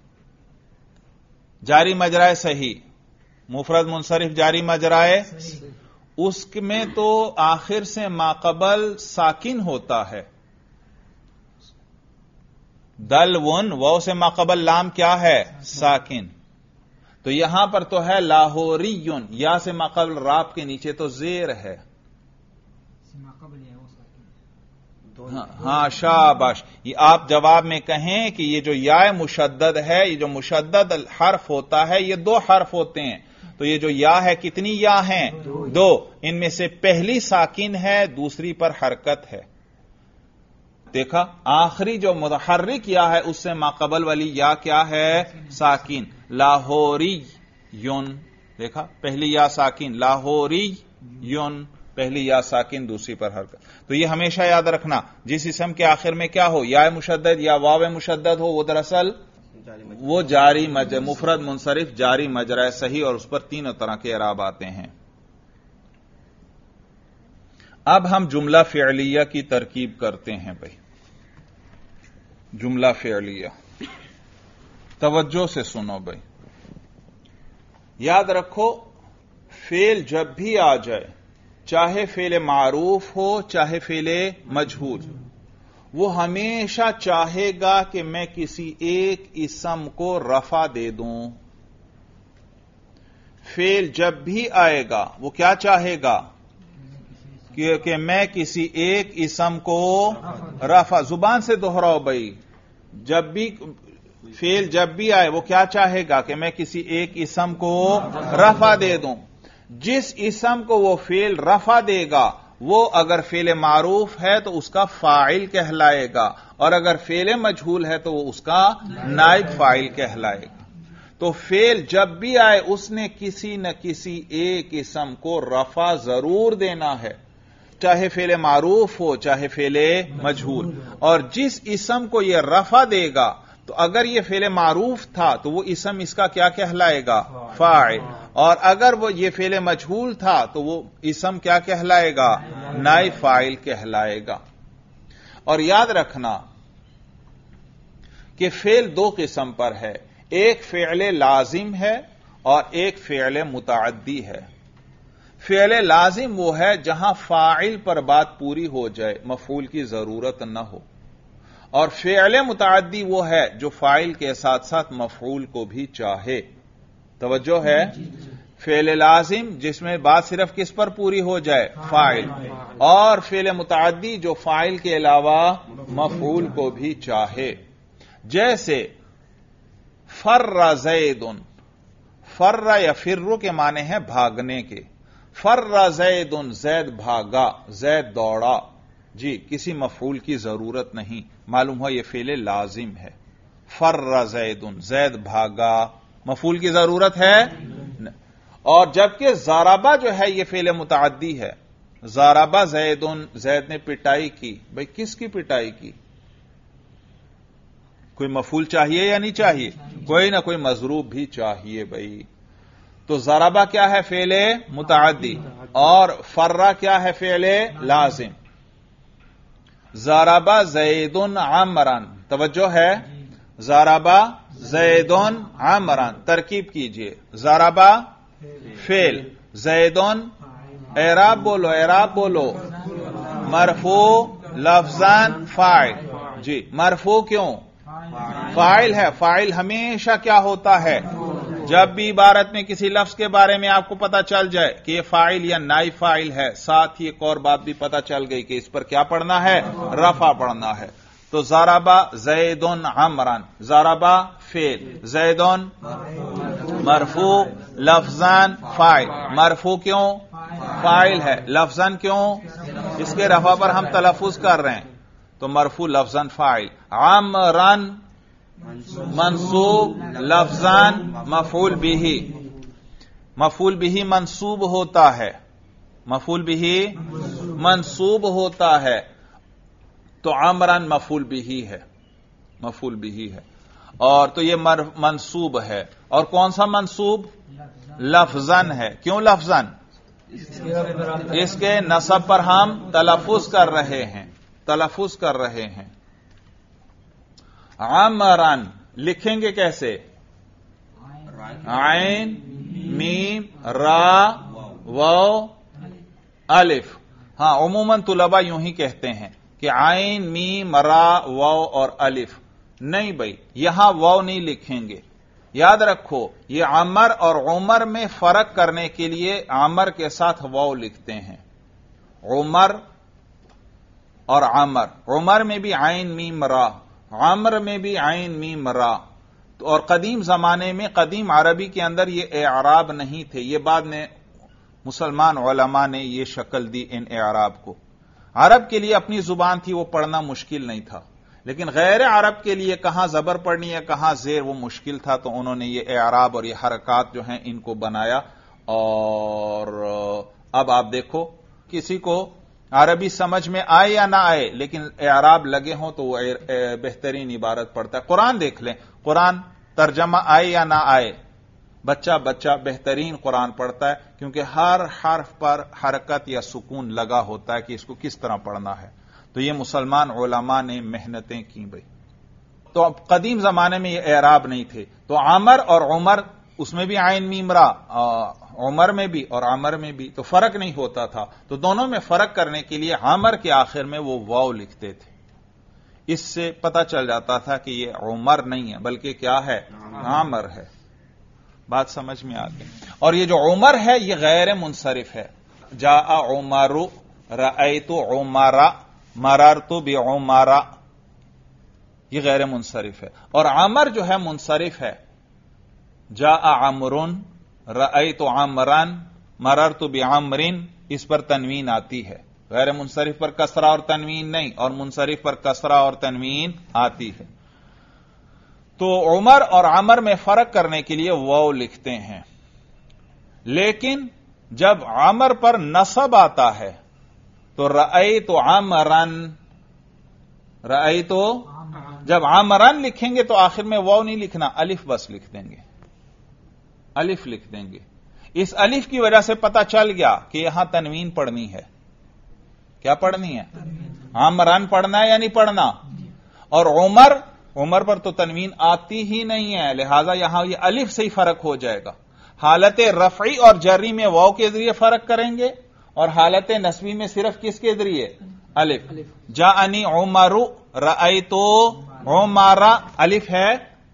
جاری مجرائے صحیح مفرد منصرف جاری مجرائے اس میں تو آخر سے ما قبل ساکن ہوتا ہے۔ دل ون واو سے ما قبل لام کیا ہے؟ ساکن۔ تو یہاں پر تو ہے لاہوریون، یا سے ما قبل راب کے نیچے تو زیر ہے۔ ہاں شاباش، یہ آپ جواب میں کہیں کہ یہ جو یا مشدد ہے، یہ جو مشدد حرف ہوتا ہے یہ 2 حرف ہوتے ہیں، تو یہ جو یا ہے کتنی یا ہیں؟ 2، ان میں سے پہلی ساکن ہے، دوسری پر حرکت ہے۔ دیکھا آخری جو متحرک یا ہے اس سے ماقبل والی یا کیا ہے؟ ساکن۔ لاہوری یون، دیکھا پہلی یا ساکن، لاہوری یون، پہلی یا ساکن دوسری پر حرکت۔ تو یہ ہمیشہ یاد رکھنا، جس اسم کے آخر میں کیا ہو، یا مشدد یا واو مشدد ہو، وہ دراصل وہ جاری مفرد منصرف جاری مجرائے صحیح، اور اس پر تینوں طرح کے اعراب آتے ہیں۔ اب ہم جملہ فعلیہ کی ترکیب کرتے ہیں بھائی۔ جملہ فعلیہ توجہ سے سنو بھائی، یاد رکھو فعل جب بھی آ جائے، چاہے فعل معروف ہو چاہے فعل مجہول، وہ ہمیشہ چاہے گا کہ میں کسی ایک اسم کو رفع دے دوں۔ فعل جب بھی آئے گا وہ کیا چاہے گا؟ کہ میں کسی ایک اسم کو رفع، زبان سے دہراؤ بھائی، جب بھی فعل جب بھی آئے وہ کیا چاہے گا؟ کہ میں کسی ایک اسم کو رفع دے دوں۔ جس اسم کو وہ فعل رفع دے گا وہ اگر فعل معروف ہے تو اس کا فاعل کہلائے گا، اور اگر فعل مجہول ہے تو وہ اس کا نائب فاعل کہلائے گا۔ تو فعل جب بھی آئے اس نے کسی نہ کسی ایک اسم کو رفع ضرور دینا ہے، چاہے فعل معروف ہو چاہے فعل مجہول۔ اور جس اسم کو یہ رفع دے گا تو اگر یہ فعل معروف تھا تو وہ اسم اس کا کیا کہلائے گا؟ فاعل۔ اور اگر وہ یہ فعل مجہول تھا تو وہ اسم کیا کہلائے گا؟ نائب فاعل کہلائے گا۔ اور یاد رکھنا کہ فعل 2 قسم پر ہے، ایک فعل لازم ہے اور ایک فعل متعدی ہے۔ فعل لازم وہ ہے جہاں فاعل پر بات پوری ہو جائے، مفعول کی ضرورت نہ ہو، اور فعل متعدی وہ ہے جو فاعل کے ساتھ ساتھ مفعول کو بھی چاہے۔ توجہ ہے؟ فعل لازم جس میں بات صرف کس پر پوری ہو جائے؟ فاعل، اور فعل متعدی جو فاعل کے علاوہ مفعول کو بھی چاہے۔ جیسے فر زید، فر یا فرو کے معنی ہیں بھاگنے کے۔ فر زید، زید بھاگا، زید دوڑا، جی کسی مفعول کی ضرورت نہیں، معلوم ہوا یہ فعل لازم ہے۔ فر زید، زید بھاگا، مفعول کی ضرورت ہے؟ اور جبکہ ضربہ جو ہے یہ فعل متعدی ہے۔ ضربہ زید، زید نے پٹائی کی، بھئی کس کی پٹائی کی؟ کوئی مفعول چاہیے یا نہیں چاہیے؟ کوئی نہ کوئی مضروب بھی چاہیے بھئی۔ تو ضربہ کیا ہے؟ فعل متعدی، اور فرہ کیا ہے؟ فعل لازم۔ ضربہ زید عمران، توجہ ہے؟ ضربہ زید عمران، ترکیب کیجئے، ضربہ فعل، زید، اعراب بولو، اعراب بولو، مرفو لفظاً فاعل. جی مرفو کیوں؟ فاعل ہے. فاعل ہمیشہ کیا ہوتا ہے؟ جب بھی عبارت میں کسی لفظ کے بارے میں آپ کو پتا چل جائے کہ یہ فاعل یا نائب فاعل ہے، ساتھ ہی ایک اور بات بھی پتا چل گئی کہ اس پر کیا پڑھنا ہے؟ رفع پڑھنا ہے. تو ضربا زیدن عمرا، ضربا فعل، زیدن مرفوع لفظاً فاعل. مرفوع کیوں؟ فاعل ہے. لفظاً کیوں؟ اس کے رفع پر ہم تلفظ کر رہے ہیں تو مرفوع لفظاً فاعل. عمرا منصوب لفظاً مفعول به. مفعول به منصوب ہوتا ہے، مفعول به منصوب ہوتا ہے تو عمران مفعول به ہے، مفعول به ہے. اور تو یہ منصوب ہے. اور کون سا منصوب؟ لفظاً ہے. کیوں لفظاً؟ اس کے نصب پر ہم تلفظ کر رہے ہیں، تلفظ کر رہے ہیں. عمران لکھیں گے کیسے؟ عین میم را واو الف. ہاں عموماً طلباء یوں ہی کہتے ہیں کہ عین میم را واو اور الف. نہیں بھائی، یہاں واو نہیں لکھیں گے. یاد رکھو یہ عمر اور عمر میں فرق کرنے کے لیے عمر کے ساتھ واو لکھتے ہیں. عمر اور عمر، عمر میں بھی عین میم را، عمر میں بھی عین میم را. اور قدیم زمانے میں قدیم عربی کے اندر یہ اعراب نہیں تھے، یہ بعد میں مسلمان علماء نے یہ شکل دی ان اعراب کو. عرب کے لیے اپنی زبان تھی، وہ پڑھنا مشکل نہیں تھا، لیکن غیر عرب کے لیے کہاں زبر پڑھنی ہے کہاں زیر، وہ مشکل تھا. تو انہوں نے یہ اعراب اور یہ حرکات جو ہیں ان کو بنایا. اور اب آپ دیکھو کسی کو عربی سمجھ میں آئے یا نہ آئے لیکن اعراب لگے ہوں تو وہ بہترین عبارت پڑھتا ہے. قرآن دیکھ لیں، قرآن ترجمہ آئے یا نہ آئے، بچہ بہترین قرآن پڑھتا ہے کیونکہ ہر حرف پر حرکت یا سکون لگا ہوتا ہے کہ اس کو کس طرح پڑھنا ہے. تو یہ مسلمان علماء نے محنتیں کی بھائی. تو اب قدیم زمانے میں یہ اعراب نہیں تھے. تو عمر اور عمر اس میں بھی عین میم را، عمر میں بھی اور عمر میں بھی، تو فرق نہیں ہوتا تھا. تو دونوں میں فرق کرنے کے لیے عمر کے آخر میں وہ واو لکھتے تھے. اس سے پتہ چل جاتا تھا کہ یہ عمر نہیں ہے بلکہ کیا ہے؟ عمر ہے. بات سمجھ میں آ گئی. اور یہ جو عمر ہے یہ غیر منصرف ہے. جاء عمر رأیت عمر مررت بعمر، یہ غیر منصرف ہے. اور عمر جو ہے منصرف ہے. جاء عمر رأیت عمرا مررت بعمر، اس پر تنوین آتی ہے. غیر منصرف پر کسرہ اور تنوین نہیں، اور منصرف پر کسرہ اور تنوین آتی ہے. تو عمر اور عمر میں فرق کرنے کے لیے واو لکھتے ہیں. لیکن جب عمر پر نصب آتا ہے تو رأیت عمرا، رأیت، جب عمرا لکھیں گے تو آخر میں واو نہیں لکھنا، الف بس لکھ دیں گے، الف لکھ دیں گے. اس الف کی وجہ سے پتا چل گیا کہ یہاں تنوین پڑھنی ہے. کیا پڑھنی ہے؟ عمران پڑھنا ہے یا نہیں پڑھنا؟ اور عمر پر تو تنوین آتی ہی نہیں ہے، لہذا یہاں یہ الف سے ہی فرق ہو جائے گا. حالت رفعی اور جری میں واو کے ذریعے فرق کریں گے اور حالت نصبی میں صرف کس کے ذریعے؟ الف. جاءنی عمر رأیت عمر، الف ہے.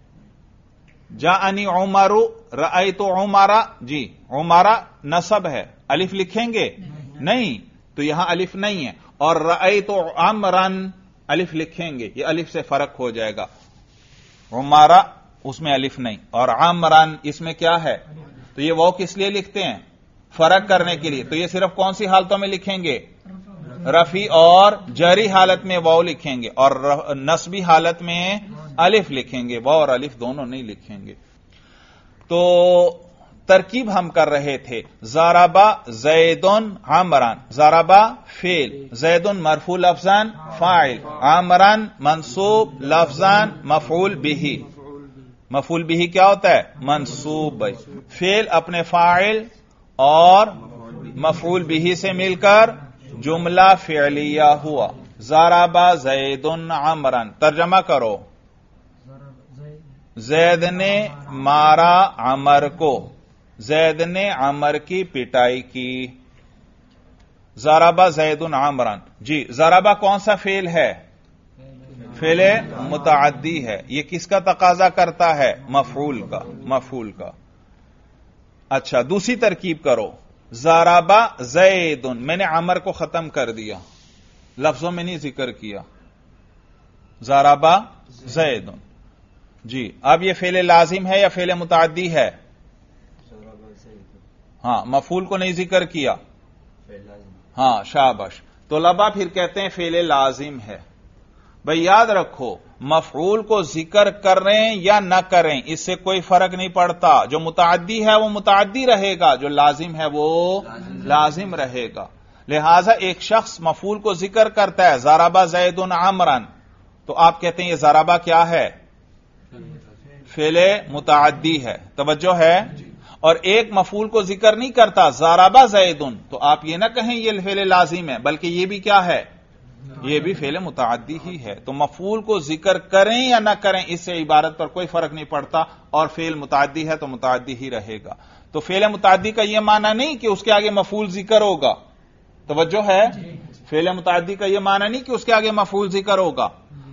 جاءنی عمر رأیت عمر، جی عمر نصب ہے، الف لکھیں گے؟ نہیں، تو یہاں الف نہیں ہے. اور رأیت عمرا الف لکھیں گے، یہ الف سے فرق ہو جائے گا. عمر اس میں الف نہیں، اور عمران اس میں کیا ہے؟ تو یہ واو کس لیے لکھتے ہیں؟ فرق کرنے کے لیے. تو یہ صرف کون سی حالتوں میں لکھیں گے؟ رفی اور جری حالت میں واو لکھیں گے، اور نصبی حالت میں الف لکھیں گے. واو اور الف دونوں نہیں لکھیں گے. تو ترکیب ہم کر رہے تھے. ضربا زیدن عمران، ضربا فعل، زیدن مرفوع لفظاً فاعل، عمران منصوب لفظاً مفعول به. مفعول به کیا ہوتا ہے؟ منصوب بھائی. فعل اپنے فاعل اور مفعول به سے مل کر جملہ فعلیہ ہوا. ضربا زیدن عمران، ترجمہ کرو. زید نے مارا عمر کو، زید نے عمر کی پٹائی کی. ضربا زید عمران، جی ضربہ کون سا فعل ہے؟ فعل متعدی ہے. یہ کس کا تقاضا کرتا ہے؟ مفعول کا. اچھا دوسری ترکیب کرو. ضربہ زید، میں نے عمر کو ختم کر دیا، لفظوں میں نہیں ذکر کیا. ضربہ زید. جی اب یہ فعل لازم ہے یا فعل متعدی ہے؟ ہاں مفعول کو نہیں ذکر کیا. ہاں شاباش. تو طلباء پھر کہتے ہیں فعل لازم ہے. بھئی یاد رکھو مفعول کو ذکر کریں یا نہ کریں اس سے کوئی فرق نہیں پڑتا. جو متعدی ہے وہ متعدی رہے گا، جو لازم ہے وہ لازم رہے گا. لہذا ایک شخص مفعول کو ذکر کرتا ہے ضربہ زید عمرن، تو آپ کہتے ہیں یہ ضربہ کیا ہے؟ فعل متعدی ہے. توجہ ہے. اور ایک مفعول کو ذکر نہیں کرتا ضربہ زید، تو آپ یہ نہ کہیں یہ فعل لازم ہے، بلکہ یہ بھی کیا ہے؟ یہ بھی فعل متعدی ہی ہے. تو مفعول کو ذکر کریں یا نہ کریں اس سے عبارت پر کوئی فرق نہیں پڑتا، اور فعل متعدی ہے تو متعدی ہی رہے گا. تو فعل متعدی کا یہ معنی نہیں کہ اس کے آگے مفعول ذکر ہوگا. توجہ ہے. فعل متعدی کا یہ معنی نہیں کہ اس کے آگے مفعول ذکر ہوگا،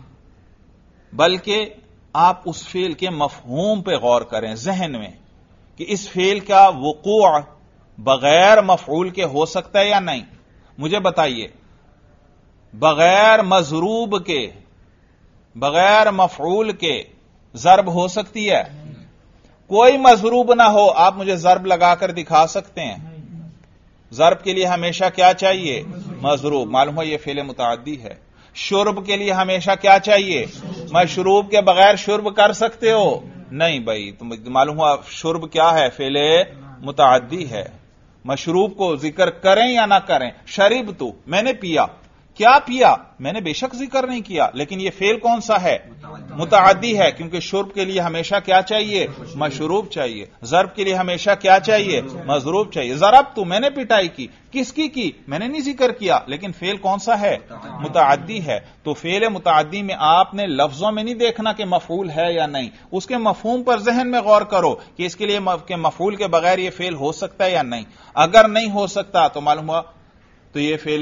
بلکہ آپ اس فعل کے مفہوم پہ غور کریں ذہن میں کہ اس فعل کا وقوع بغیر مفعول کے ہو سکتا ہے یا نہیں. مجھے بتائیے بغیر مضروب کے، بغیر مفعول کے ضرب ہو سکتی ہے؟ کوئی مضروب نہ ہو آپ مجھے ضرب لگا کر دکھا سکتے ہیں؟ ضرب کے لیے ہمیشہ کیا چاہیے؟ مضروب. معلوم ہو یہ فعل متعدی ہے. شرب کے لیے ہمیشہ کیا چاہیے؟ مشروب کے بغیر شرب کر سکتے ہو؟ نہیں بھائی. تو معلوم ہوا شرب کیا ہے؟ فعل متعدی ہے. مشروب کو ذکر کریں یا نہ کریں. شرب تو میں نے پیا، کیا پیا؟ میں نے بے شک ذکر نہیں کیا، لیکن یہ فعل کون سا ہے؟ متعدی ہے، کیونکہ شرب کے لیے ہمیشہ کیا چاہیے؟ مشروب چاہیے. ضرب کے لیے ہمیشہ کیا چاہیے؟ مضروب چاہیے. ضرب تو میں نے پٹائی کی، کس کی میں نے نہیں ذکر کیا، لیکن فعل کون سا ہے؟ متعدی ہے. تو فعل متعدی میں آپ نے لفظوں میں نہیں دیکھنا کہ مفعول ہے یا نہیں، اس کے مفہوم پر ذہن میں غور کرو کہ اس کے لیے مفعول کے بغیر یہ فعل ہو سکتا ہے یا نہیں. اگر نہیں ہو سکتا تو معلوم ہوا تو یہ فعل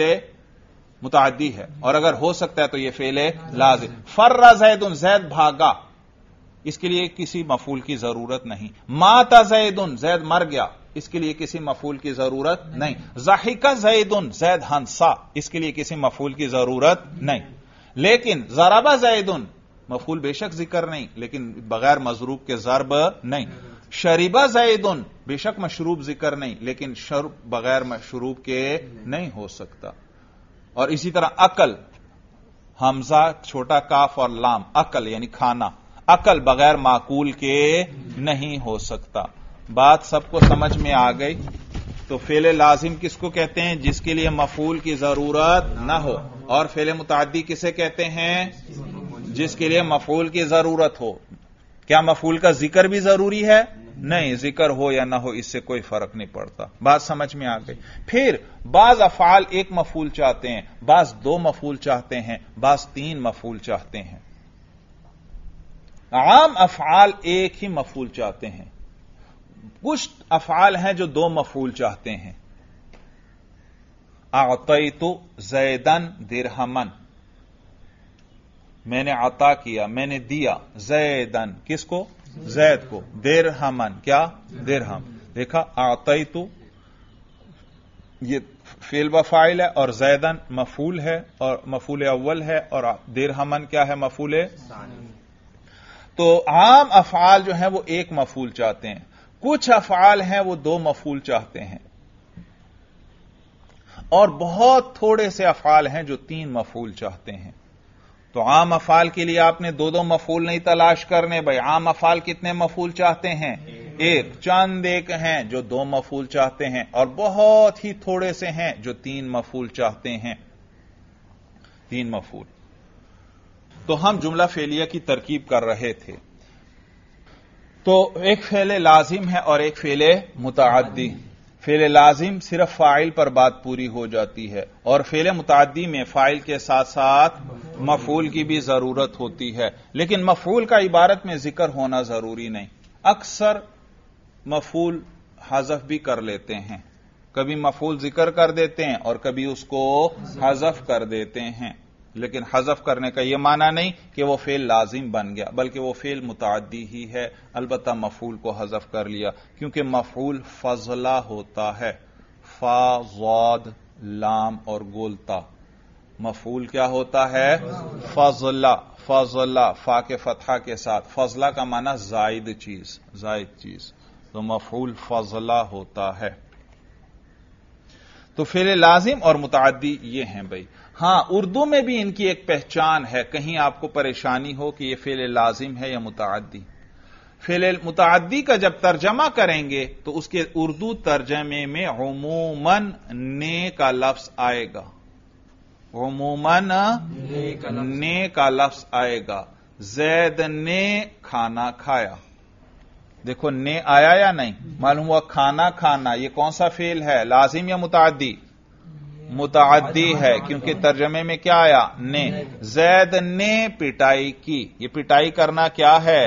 متعدی ہے، اور اگر ہو سکتا ہے تو یہ فعل لازم. فر زید، زید بھاگا، اس کے لیے کسی مفعول کی ضرورت نہیں. مات زید، زید مر گیا، اس کے لیے کسی مفعول کی ضرورت نہیں. ضحک زید، زید ہنسا، اس کے لیے کسی مفعول کی ضرورت نہیں. لیکن ضرب زید، مفعول بے شک ذکر نہیں لیکن بغیر مضروب کے ضرب نہیں. شرب زید، بے شک مشروب ذکر نہیں لیکن شرب بغیر مشروب کے نہیں ہو سکتا. اور اسی طرح عقل، حمزہ چھوٹا کاف اور لام، عقل یعنی کھانا، عقل بغیر معقول کے نہیں ہو سکتا. بات سب کو سمجھ میں آ گئی. تو فعل لازم کس کو کہتے ہیں؟ جس کے لیے مفعول کی ضرورت نہ ہو. اور فعل متعدی کسے کہتے ہیں؟ جس کے لیے مفعول کی ضرورت ہو. کیا مفعول کا ذکر بھی ضروری ہے؟ نہیں، ذکر ہو یا نہ ہو اس سے کوئی فرق نہیں پڑتا. بات سمجھ میں آ گئی. پھر بعض افعال ایک مفعول چاہتے ہیں، بعض دو مفعول چاہتے ہیں، بعض تین مفعول چاہتے ہیں. عام افعال ایک ہی مفعول چاہتے ہیں. کچھ افعال ہیں جو دو مفعول چاہتے ہیں. اعطیت زیدن درہمن، میں نے عطا کیا، میں نے دیا، زیدن کس کو؟ زید کو. درہمن کیا؟ درہم. دیکھا اعطیت یہ فعل و فاعل ہے اور زیدن مفعول ہے اور مفعول اول ہے، اور درہمن کیا ہے؟ مفعول. تو عام افعال جو ہیں وہ ایک مفعول چاہتے ہیں. کچھ افعال ہیں وہ دو مفعول چاہتے ہیں، اور بہت تھوڑے سے افعال ہیں جو تین مفعول چاہتے ہیں. تو عام افعال کے لیے آپ نے دو دو مفعول نہیں تلاش کرنے. بھائی عام افعال کتنے مفعول چاہتے ہیں؟ ایک. چند ایک ہیں جو دو مفعول چاہتے ہیں، اور بہت ہی تھوڑے سے ہیں جو تین مفعول چاہتے ہیں. تین مفعول. تو ہم جملہ فعلیہ کی ترکیب کر رہے تھے. تو ایک فعل لازم ہے اور ایک فعل متعدی. فعل لازم صرف فاعل پر بات پوری ہو جاتی ہے، اور فعل متعدی میں فاعل کے ساتھ ساتھ مفعول کی بھی ضرورت ہوتی ہے. لیکن مفعول کا عبارت میں ذکر ہونا ضروری نہیں. اکثر مفعول حذف بھی کر لیتے ہیں. کبھی مفعول ذکر کر دیتے ہیں اور کبھی اس کو حذف کر دیتے ہیں، لیکن حذف کرنے کا یہ معنی نہیں کہ وہ فعل لازم بن گیا، بلکہ وہ فعل متعدی ہی ہے، البتہ مفعول کو حذف کر لیا، کیونکہ مفعول فضلہ ہوتا ہے، فا ضاد لام اور گولتا، مفعول کیا ہوتا ہے؟ فضلہ، فضلہ فا کے فتحہ کے ساتھ، فضلہ کا معنی زائد چیز، زائد چیز، تو مفعول فضلہ ہوتا ہے۔ تو فعل لازم اور متعدی یہ ہیں بھائی۔ ہاں اردو میں بھی ان کی ایک پہچان ہے، کہیں آپ کو پریشانی ہو کہ یہ فعل لازم ہے یا متعدی۔ فعل متعدی کا جب ترجمہ کریں گے تو اس کے اردو ترجمے میں عموماً نے کا لفظ آئے گا، عموماً نے کا لفظ آئے گا۔ زید نے کھانا کھایا، دیکھو نے آیا یا نہیں؟ معلوم ہوا کھانا کھانا یہ کون سا فعل ہے، لازم یا متعدی؟ متعدی ہے، کیونکہ ترجمے میں کیا آیا؟ نے۔ زید نے پٹائی کی، یہ پٹائی کرنا کیا ہے؟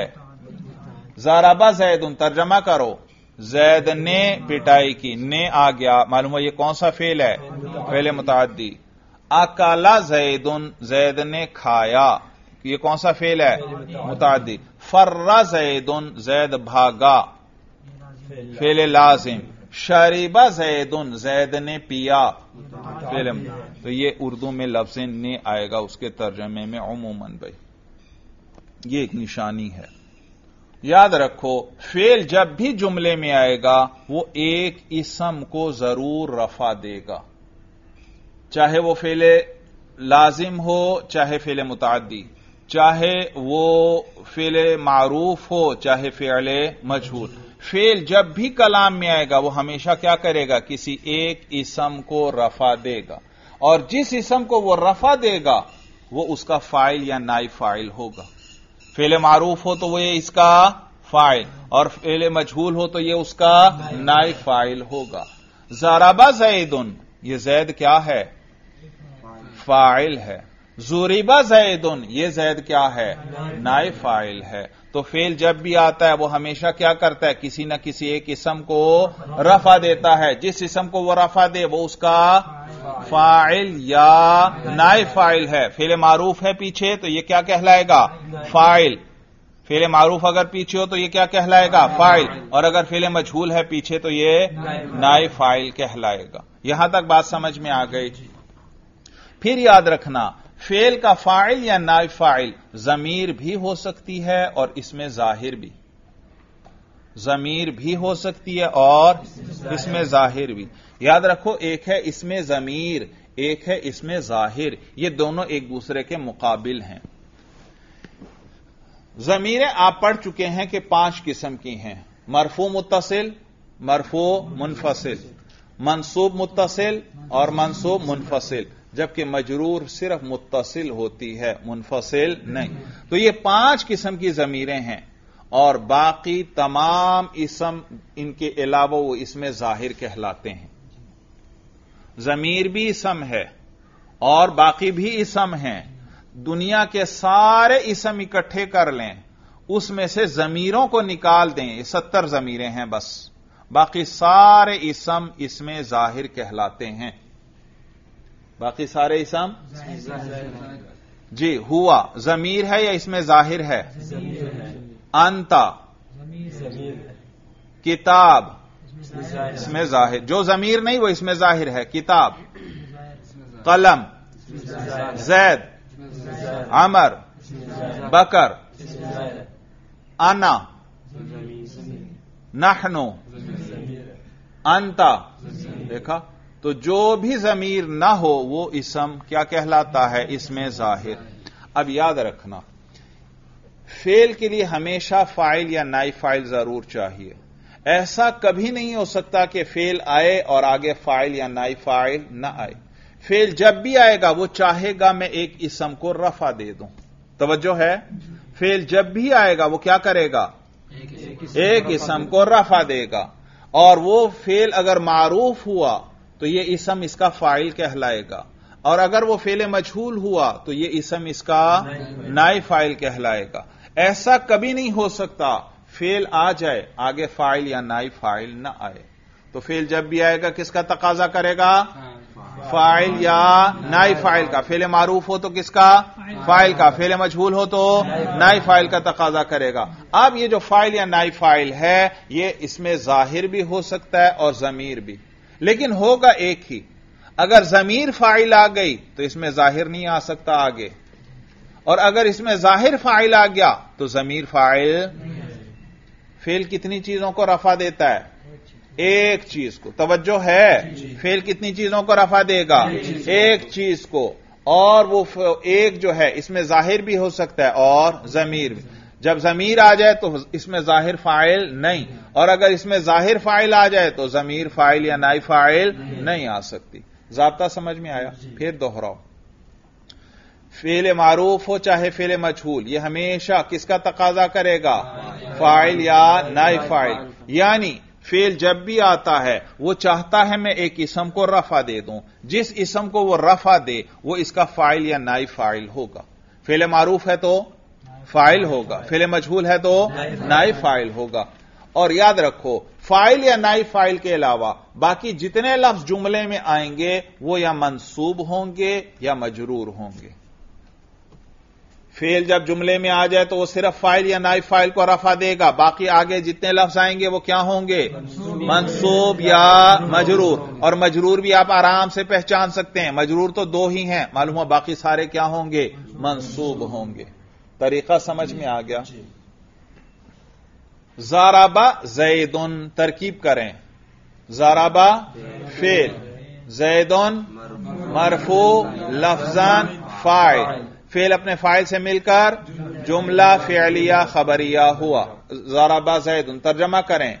ضربہ زید، ترجمہ کرو، زید نے پٹائی کی، نے آ گیا، معلوم ہوا یہ کون سا فعل ہے؟ فعل متعدی۔ اکلا زید، زید نے کھایا، یہ کون سا فعل ہے؟ متعدی۔ فر زید، زید بھاگا، فعل لازم۔ شریبہ زید، زید نے پیا، فعل۔ تو یہ اردو میں لفظ نے آئے گا اس کے ترجمے میں عموماً بھائی، یہ ایک نشانی ہے۔ یاد رکھو فعل جب بھی جملے میں آئے گا وہ ایک اسم کو ضرور رفع دے گا، چاہے وہ فعل لازم ہو چاہے فعل متعدی، چاہے وہ فعل معروف ہو چاہے فعل مجہول۔ فعل جب بھی کلام میں آئے گا وہ ہمیشہ کیا کرے گا؟ کسی ایک اسم کو رفع دے گا، اور جس اسم کو وہ رفع دے گا وہ اس کا فاعل یا نائب فاعل ہوگا۔ فعل معروف ہو تو وہ یہ اس کا فاعل، اور فعل مجہول ہو تو یہ اس کا نائب فاعل ہوگا۔ ضربہ زید، یہ زید کیا ہے؟ فاعل ہے۔ ضربہ زید، یہ زید کیا ہے؟ نائب فاعل ہے۔ تو فعل جب بھی آتا ہے وہ ہمیشہ کیا کرتا ہے؟ کسی نہ کسی ایک اسم کو رفع دیتا ہے، جس اسم کو وہ رفع دے وہ اس کا فاعل یا نائب فاعل ہے۔ فعل معروف ہے پیچھے تو یہ کیا کہلائے گا؟ فاعل۔ فعل معروف اگر پیچھے ہو تو یہ کیا کہلائے گا؟ فاعل، اور اگر فعل مجہول ہے پیچھے تو یہ نائب فاعل کہلائے گا۔ یہاں تک بات سمجھ میں آ گئی؟ پھر یاد رکھنا فعل کا فاعل یا نائب فاعل ضمیر بھی ہو سکتی ہے اور اس میں ظاہر بھی، ضمیر بھی ہو سکتی ہے اور اس میں ظاہر بھی۔ یاد رکھو ایک ہے اس میں ضمیر، ایک ہے اس میں ظاہر، یہ دونوں ایک دوسرے کے مقابل ہیں۔ ضمیریں آپ پڑھ چکے ہیں کہ 5 قسم کی ہیں، مرفوع متصل، مرفوع منفصل، منصوب متصل اور منصوب منفصل، جبکہ مجرور صرف متصل ہوتی ہے منفصل نہیں۔ تو یہ 5 قسم کی ضمیریں ہیں، اور باقی تمام اسم ان کے علاوہ وہ اسم ظاہر کہلاتے ہیں۔ ضمیر بھی اسم ہے اور باقی بھی اسم ہیں، دنیا کے سارے اسم اکٹھے کر لیں، اس میں سے ضمیروں کو نکال دیں، یہ 70 ضمیریں ہیں بس، باقی سارے اسم اس میں ظاہر کہلاتے ہیں، باقی سارے اسم۔ جی ہوا ضمیر ہے یا اس میں ظاہر ہے؟ انتا کتاب اس میں ظاہر، جو ضمیر نہیں وہ اس میں ظاہر ہے، کتاب، قلم، زید، عمر، بکر، انا، نحنو، انتا، دیکھا؟ تو جو بھی ضمیر نہ ہو وہ اسم کیا کہلاتا ہے؟ اس میں ظاہر۔ اب یاد رکھنا فعل کے لیے ہمیشہ فاعل یا نائب فاعل ضرور چاہیے، ایسا کبھی نہیں ہو سکتا کہ فعل آئے اور آگے فاعل یا نائب فاعل نہ آئے۔ فعل جب بھی آئے گا وہ چاہے گا میں ایک اسم کو رفع دے دوں، توجہ ہے؟ فعل جب بھی آئے گا وہ کیا کرے گا؟ ایک اسم کو رفع دے گا، اور وہ فعل اگر معروف ہوا تو یہ اسم اس کا فاعل کہلائے گا، اور اگر وہ فعل مجہول ہوا تو یہ اسم اس کا نائب فاعل کہلائے گا۔ ایسا کبھی نہیں ہو سکتا فعل آ جائے آگے فاعل یا نائب فاعل نہ آئے۔ تو فعل جب بھی آئے گا کس کا تقاضا کرے گا؟ فاعل یا نائب فاعل کا. فعل معروف ہو تو کس کا؟ فاعل کا. فعل مجہول ہو تو نائب فاعل کا تقاضا کرے گا. اب یہ جو فاعل یا نائب فاعل ہے یہ اس میں ظاہر بھی ہو سکتا ہے اور ضمیر بھی، لیکن ہوگا ایک ہی. اگر ضمیر فاعل آ گئی تو اس میں ظاہر نہیں آ سکتا آگے، اور اگر اس میں ظاہر فاعل آ گیا تو ضمیر فاعل. فعل کتنی چیزوں کو رفع دیتا ہے؟ ایک چیز کو. توجہ ہے؟ فعل کتنی چیزوں کو رفع دے گا؟ ایک چیز کو. اور وہ ایک جو ہے اس میں ظاہر بھی ہو سکتا ہے اور ضمیر بھی. جب ضمیر آ جائے تو اس میں ظاہر فاعل نہیں، اور اگر اس میں ظاہر فاعل آ جائے تو ضمیر فاعل یا نائب فاعل نہیں آ سکتی. ضابطہ سمجھ میں آیا؟ پھر دوہراؤ. فعل معروف ہو چاہے فعل مجہول، یہ ہمیشہ کس کا تقاضا کرے گا؟ فاعل یا نائب فاعل. یعنی فعل جب بھی آتا ہے وہ چاہتا ہے میں ایک اسم کو رفع دے دوں، جس اسم کو وہ رفع دے وہ اس کا فاعل یا نائب فاعل ہوگا. فعل معروف ہے تو فاعل ہوگا، فعل مجہول ہے تو نائب فاعل ہوگا. اور یاد رکھو فاعل یا نائب فاعل کے علاوہ باقی جتنے لفظ جملے میں آئیں گے وہ یا منصوب ہوں گے یا مجرور ہوں گے. فعل جب جملے میں آ جائے تو وہ صرف فاعل یا نائب فاعل کو رفع دے گا، باقی آگے جتنے لفظ آئیں گے وہ کیا ہوں گے؟ منصوب یا مجرور. اور مجرور بھی آپ آرام سے پہچان سکتے ہیں، مجرور تو دو ہی ہیں، معلوم ہو باقی سارے کیا ہوں گے؟ منصوب ہوں گے. طریقہ سمجھ میں آ گیا؟ ضربا زیدن ترکیب کریں. ضربا فعل، زیدن مرفوع لفظاً فاعل. فعل اپنے فاعل سے مل کر جملہ فعلیہ خبریہ ہوا. ضربا زیدن ترجمہ کریں.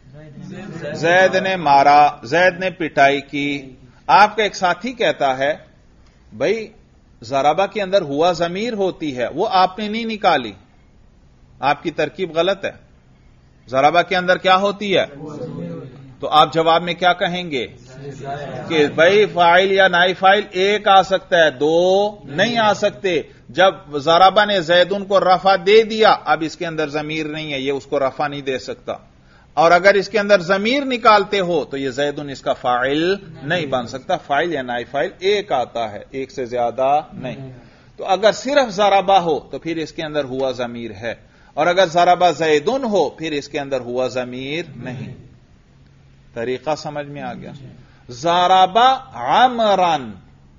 زید نے مارا، زید نے پٹائی کی. آپ کا ایک ساتھی کہتا ہے بھائی ضربا کے اندر ہوا ضمیر ہوتی ہے، وہ آپ نے نہیں نکالی، آپ کی ترکیب غلط ہے. ضربا کے اندر کیا ہوتی ہے؟ تو آپ جواب میں کیا کہیں گے کہ بھائی فاعل یا نائب فاعل ایک آ سکتا ہے، دو نہیں آ سکتے. جب ضربا نے زیدن کو رفع دے دیا اب اس کے اندر ضمیر نہیں ہے، یہ اس کو رفع نہیں دے سکتا. اور اگر اس کے اندر ضمیر نکالتے ہو تو یہ زیدن اس کا فاعل نہیں بن سکتا. فاعل یا نائب فاعل ایک آتا ہے، ایک سے زیادہ نہیں. تو اگر صرف ضربا ہو تو پھر اس کے اندر ہوا ضمیر ہے، اور اگر ضربا زیدن ہو پھر اس کے اندر ہوا ضمیر نہیں. طریقہ سمجھ میں آ گیا؟ ضربا عمران،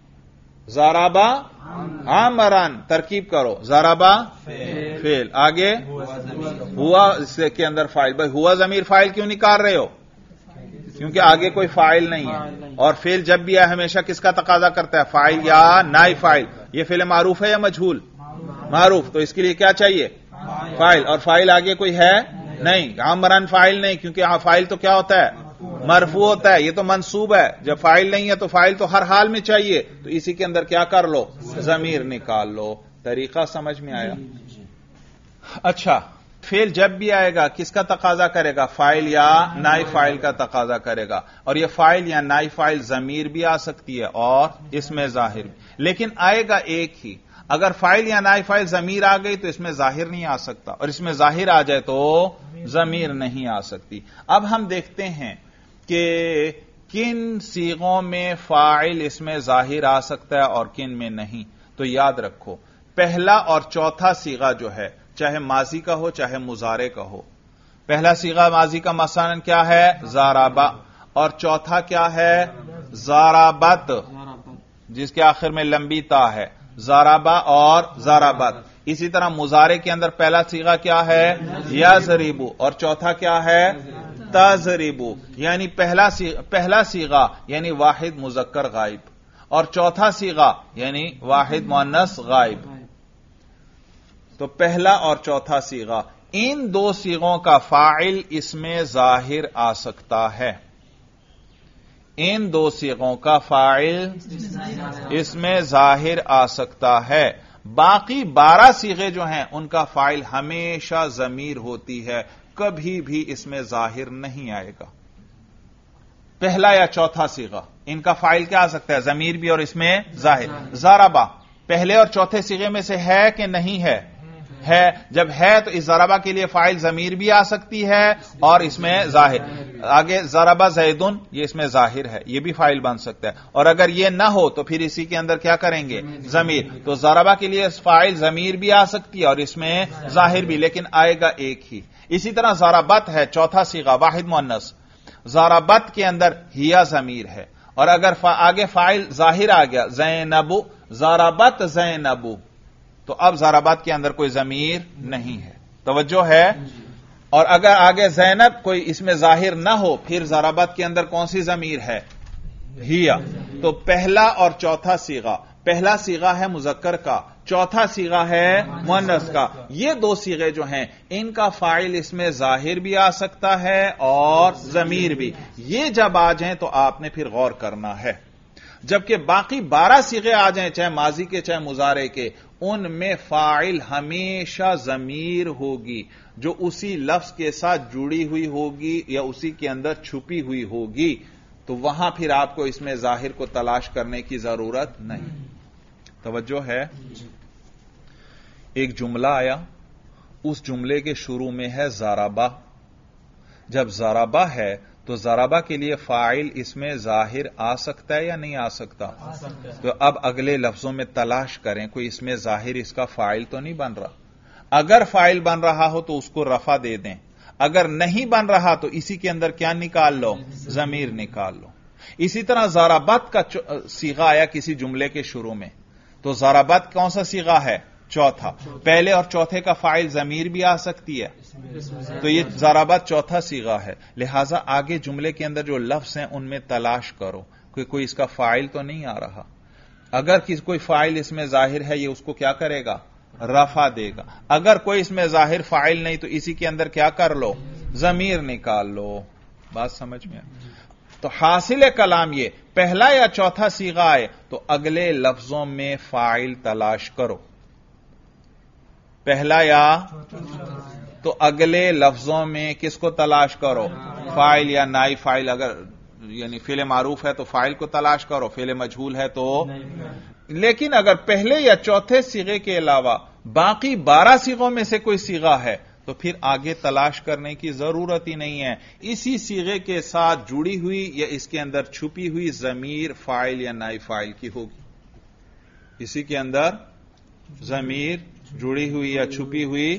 ضربا عمران ترکیب کرو. ضربا فعل، آگے ہوا اس کے اندر فاعل. بھائی ہوا ضمیر فاعل کیوں نکال رہے ہو؟ کیونکہ آگے کوئی فاعل نہیں ہے، اور فعل جب بھی ہے ہمیشہ کس کا تقاضا کرتا ہے؟ فاعل یا نائب فاعل. یہ فعل معروف ہے یا مجہول؟ معروف. تو اس کے لیے کیا چاہیے؟ فاعل. اور فاعل آگے کوئی ہے نہیں. عمران فاعل نہیں، کیونکہ فاعل تو کیا ہوتا ہے؟ مرفوع ہوتا ہے. یہ تو منصوب ہے. جب فاعل نہیں ہے تو فاعل تو ہر حال میں چاہیے، تو اسی کے اندر کیا کر لو؟ ضمیر نکال لو. طریقہ سمجھ میں آیا؟ اچھا، فعل جب بھی آئے گا کس کا تقاضا کرے گا؟ فاعل یا نائب فاعل کا تقاضا کرے گا. اور یہ فاعل یا نائب فاعل ضمیر بھی آ سکتی ہے اور اس میں ظاہر بھی، لیکن آئے گا ایک ہی. اگر فاعل یا نائب فاعل ضمیر آ گئی تو اس میں ظاہر نہیں آ سکتا، اور اس میں ظاہر آ جائے تو ضمیر نہیں آ سکتی. اب ہم دیکھتے ہیں کہ کن صیغوں میں فاعل اس میں ظاہر آ سکتا ہے اور کن میں نہیں. تو یاد رکھو پہلا اور چوتھا صیغہ جو ہے چاہے ماضی کا ہو چاہے مضارع کا ہو. پہلا صیغہ ماضی کا مثلا کیا ہے؟ ضربا. اور چوتھا کیا ہے؟ ضربت، جس کے آخر میں لمبی تا ہے. ضربا اور ضربت. اسی طرح مضارع کے اندر پہلا صیغہ کیا ہے؟ یضرب، اور چوتھا کیا ہے؟ تضرب. یعنی پہلا صیغہ یعنی واحد مذکر غائب، اور چوتھا صیغہ یعنی واحد مؤنث غائب. تو پہلا اور چوتھا صیغہ، ان دو صیغوں کا فاعل اس میں ظاہر آ سکتا ہے. ان دو صیغوں کا فاعل اس میں ظاہر آ سکتا ہے. باقی 12 صیغے جو ہیں ان کا فاعل ہمیشہ ضمیر ہوتی ہے، کبھی بھی اس میں ظاہر نہیں آئے گا. پہلا یا چوتھا صیغہ ان کا فاعل کیا آ سکتا ہے؟ ضمیر بھی اور اس میں ظاہر. ضربا پہلے اور چوتھے صیغے میں سے ہے کہ نہیں ہے؟ ہے. جب ہے تو اس ضربہ کے لیے فاعل ضمیر بھی آ سکتی ہے اور اس میں ظاہر. آگے ضربہ زیدن، یہ اس میں ظاہر ہے، یہ بھی فاعل بن سکتا ہے. اور اگر یہ نہ ہو تو پھر اسی کے اندر کیا کریں گے؟ ضمیر. تو ضربہ کے لیے فاعل ضمیر بھی آ سکتی ہے اور اس میں ظاہر بھی، لیکن آئے گا ایک ہی. اسی طرح ضربت ہے، چوتھا صیغہ واحد مؤنث. ضربت کے اندر ہیا ضمیر ہے اور اگر آگے فاعل ظاہر آ گیا زینب، ضربت زینب، تو اب ضربت کے اندر کوئی ضمیر نہیں ہے. توجہ ہے؟ اور اگر آگے زینب کوئی اس میں ظاہر نہ ہو پھر ضربت کے اندر کون سی ضمیر ہے؟ ہیا. تو پہلا اور چوتھا صیغہ، پہلا صیغہ ہے مذکر کا، چوتھا صیغہ ہے مؤنث کا. یہ دو صیغے جو ہیں ان کا فاعل اس میں ظاہر بھی آ سکتا ہے اور ضمیر بھی. یہ جب آ جائیں تو آپ نے پھر غور کرنا ہے. جبکہ باقی 12 صیغے آ جائیں، چاہے ماضی کے چاہے مضارع کے، ان میں فاعل ہمیشہ ضمیر ہوگی جو اسی لفظ کے ساتھ جڑی ہوئی ہوگی یا اسی کے اندر چھپی ہوئی ہوگی. تو وہاں پھر آپ کو اس میں ظاہر کو تلاش کرنے کی ضرورت نہیں. توجہ ہے؟ ایک جملہ آیا، اس جملے کے شروع میں ہے ضربہ. جب ضربہ ہے تو ضربہ کے لیے فاعل اس میں ظاہر آ سکتا ہے یا نہیں آ سکتا؟ تو اب اگلے لفظوں میں تلاش کریں کوئی اس میں ظاہر اس کا فاعل تو نہیں بن رہا. اگر فاعل بن رہا ہو تو اس کو رفع دے دیں، اگر نہیں بن رہا تو اسی کے اندر کیا نکال لو؟ ضمیر نکال لو. اسی طرح ضربت کا صیغہ آیا کسی جملے کے شروع میں، تو ضربت کون سا صیغہ ہے؟ چوتھا. پہلے اور چوتھے کا فاعل ضمیر بھی آ سکتی ہے، تو یہ ضربت چوتھا صیغہ ہے. لہذا آگے جملے کے اندر جو لفظ ہیں ان میں تلاش کرو کہ کوئی اس کا فاعل تو نہیں آ رہا. اگر کوئی فاعل اس میں ظاہر ہے یہ اس کو کیا کرے گا؟ رفع دے گا. اگر کوئی اس میں ظاہر فاعل نہیں تو اسی کے اندر کیا کر لو؟ ضمیر نکال لو. بات سمجھ میں؟ تو حاصل کلام یہ، پہلا یا چوتھا صیغہ آئے تو اگلے لفظوں میں فاعل تلاش کرو. پہلا یا تو اگلے لفظوں میں کس کو تلاش کرو؟ فاعل یا نائب فاعل. اگر یعنی فعل معروف ہے تو فاعل کو تلاش کرو، فعل مجہول ہے تو. لیکن اگر پہلے یا چوتھے صیغے کے علاوہ باقی 12 صیغوں میں سے کوئی صیغہ ہے تو پھر آگے تلاش کرنے کی ضرورت ہی نہیں ہے. اسی صیغے کے ساتھ جڑی ہوئی یا اس کے اندر چھپی ہوئی ضمیر فاعل یا نائب فاعل کی ہوگی. اسی کے اندر ضمیر جڑی ہوئی یا چھپی ہوئی.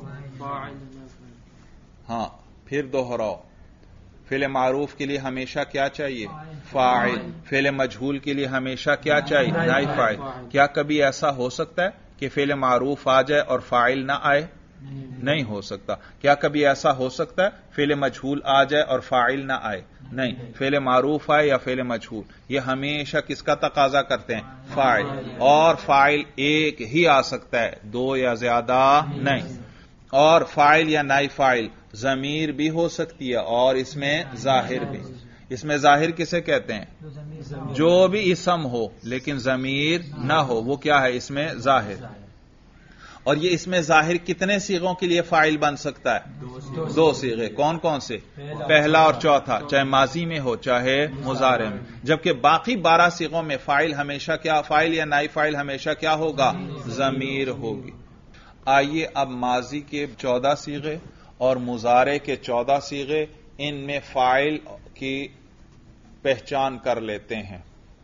ہاں پھر دوہراؤ. فعل معروف کے لیے ہمیشہ کیا چاہیے؟ فاعل. فعل مجہول کے لیے ہمیشہ کیا چاہیے؟ نائب فاعل. کیا کبھی ایسا ہو سکتا ہے کہ فعل معروف آ جائے اور فاعل نہ آئے؟ نہیں ہو سکتا. کیا کبھی ایسا ہو سکتا ہے فعل مجہول آ جائے اور فاعل نہ آئے؟ نہیں. فعل معروف آئے یا فعل مجہول، یہ ہمیشہ کس کا تقاضا کرتے ہیں؟ فاعل. اور فاعل ایک ہی آ سکتا ہے، دو یا زیادہ نہیں. اور فاعل یا نائب فاعل ضمیر بھی ہو سکتی ہے اور اس میں ظاہر بھی. اس میں ظاہر کسے کہتے ہیں؟ جو بھی اسم ہو لیکن ضمیر نہ ہو وہ کیا ہے؟ اس میں ظاہر. اور یہ اس میں ظاہر کتنے صیغوں کے لیے فاعل بن سکتا ہے؟ 2 صیغے. کون کون سے؟ پہلا اور چوتھا، چاہے ماضی میں ہو چاہے مضارع میں. جبکہ باقی 12 صیغوں میں فاعل ہمیشہ کیا؟ فاعل یا نائب فاعل ہمیشہ کیا ہوگا؟ ضمیر ہوگی. آئیے اب ماضی کے 14 صیغے اور مضارع کے 14 صیغے، ان میں فاعل کی پہچان کر لیتے ہیں.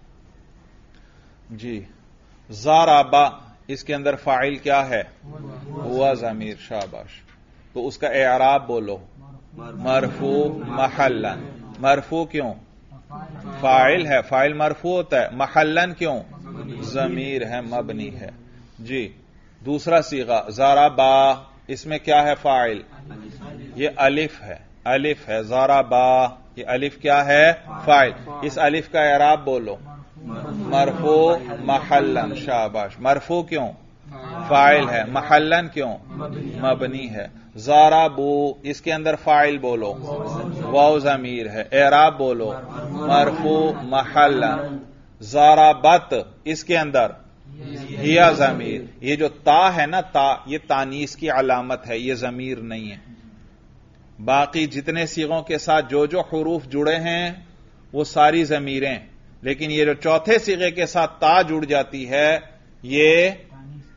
جی ضربہ، اس کے اندر فاعل کیا ہے؟ ہوا ضمیر. شاباش. تو اس کا اعراب بولو. مرفوع محلا. مرفوع کیوں؟ فاعل ہے، فاعل مرفوع ہوتا ہے. محلن کیوں؟ ضمیر ہے، مبنی ہے. جی دوسرا صیغہ ضربہ، اس میں کیا ہے فاعل؟ یہ الف ہے، الف ہے. ضربہ، یہ الف کیا ہے؟ فاعل. اس الف کا اعراب بولو. مرفوع محلن. شاباش. مرفوع کیوں؟ فاعل ہے. محلن کیوں؟ مبنی ہے. ضربوا، اس کے اندر فاعل بولو. واو ضمیر ہے. اعراب بولو. مرفوع محلن. ضربت، اس کے اندر ہیا ضمیر. یہ جو تا ہے نا، تا، یہ تانیث کی علامت ہے، یہ ضمیر نہیں ہے. باقی جتنے صیغوں کے ساتھ جو جو حروف جڑے ہیں وہ ساری ضمیریں، لیکن یہ جو چوتھے صیغے کے ساتھ تا جڑ جاتی ہے یہ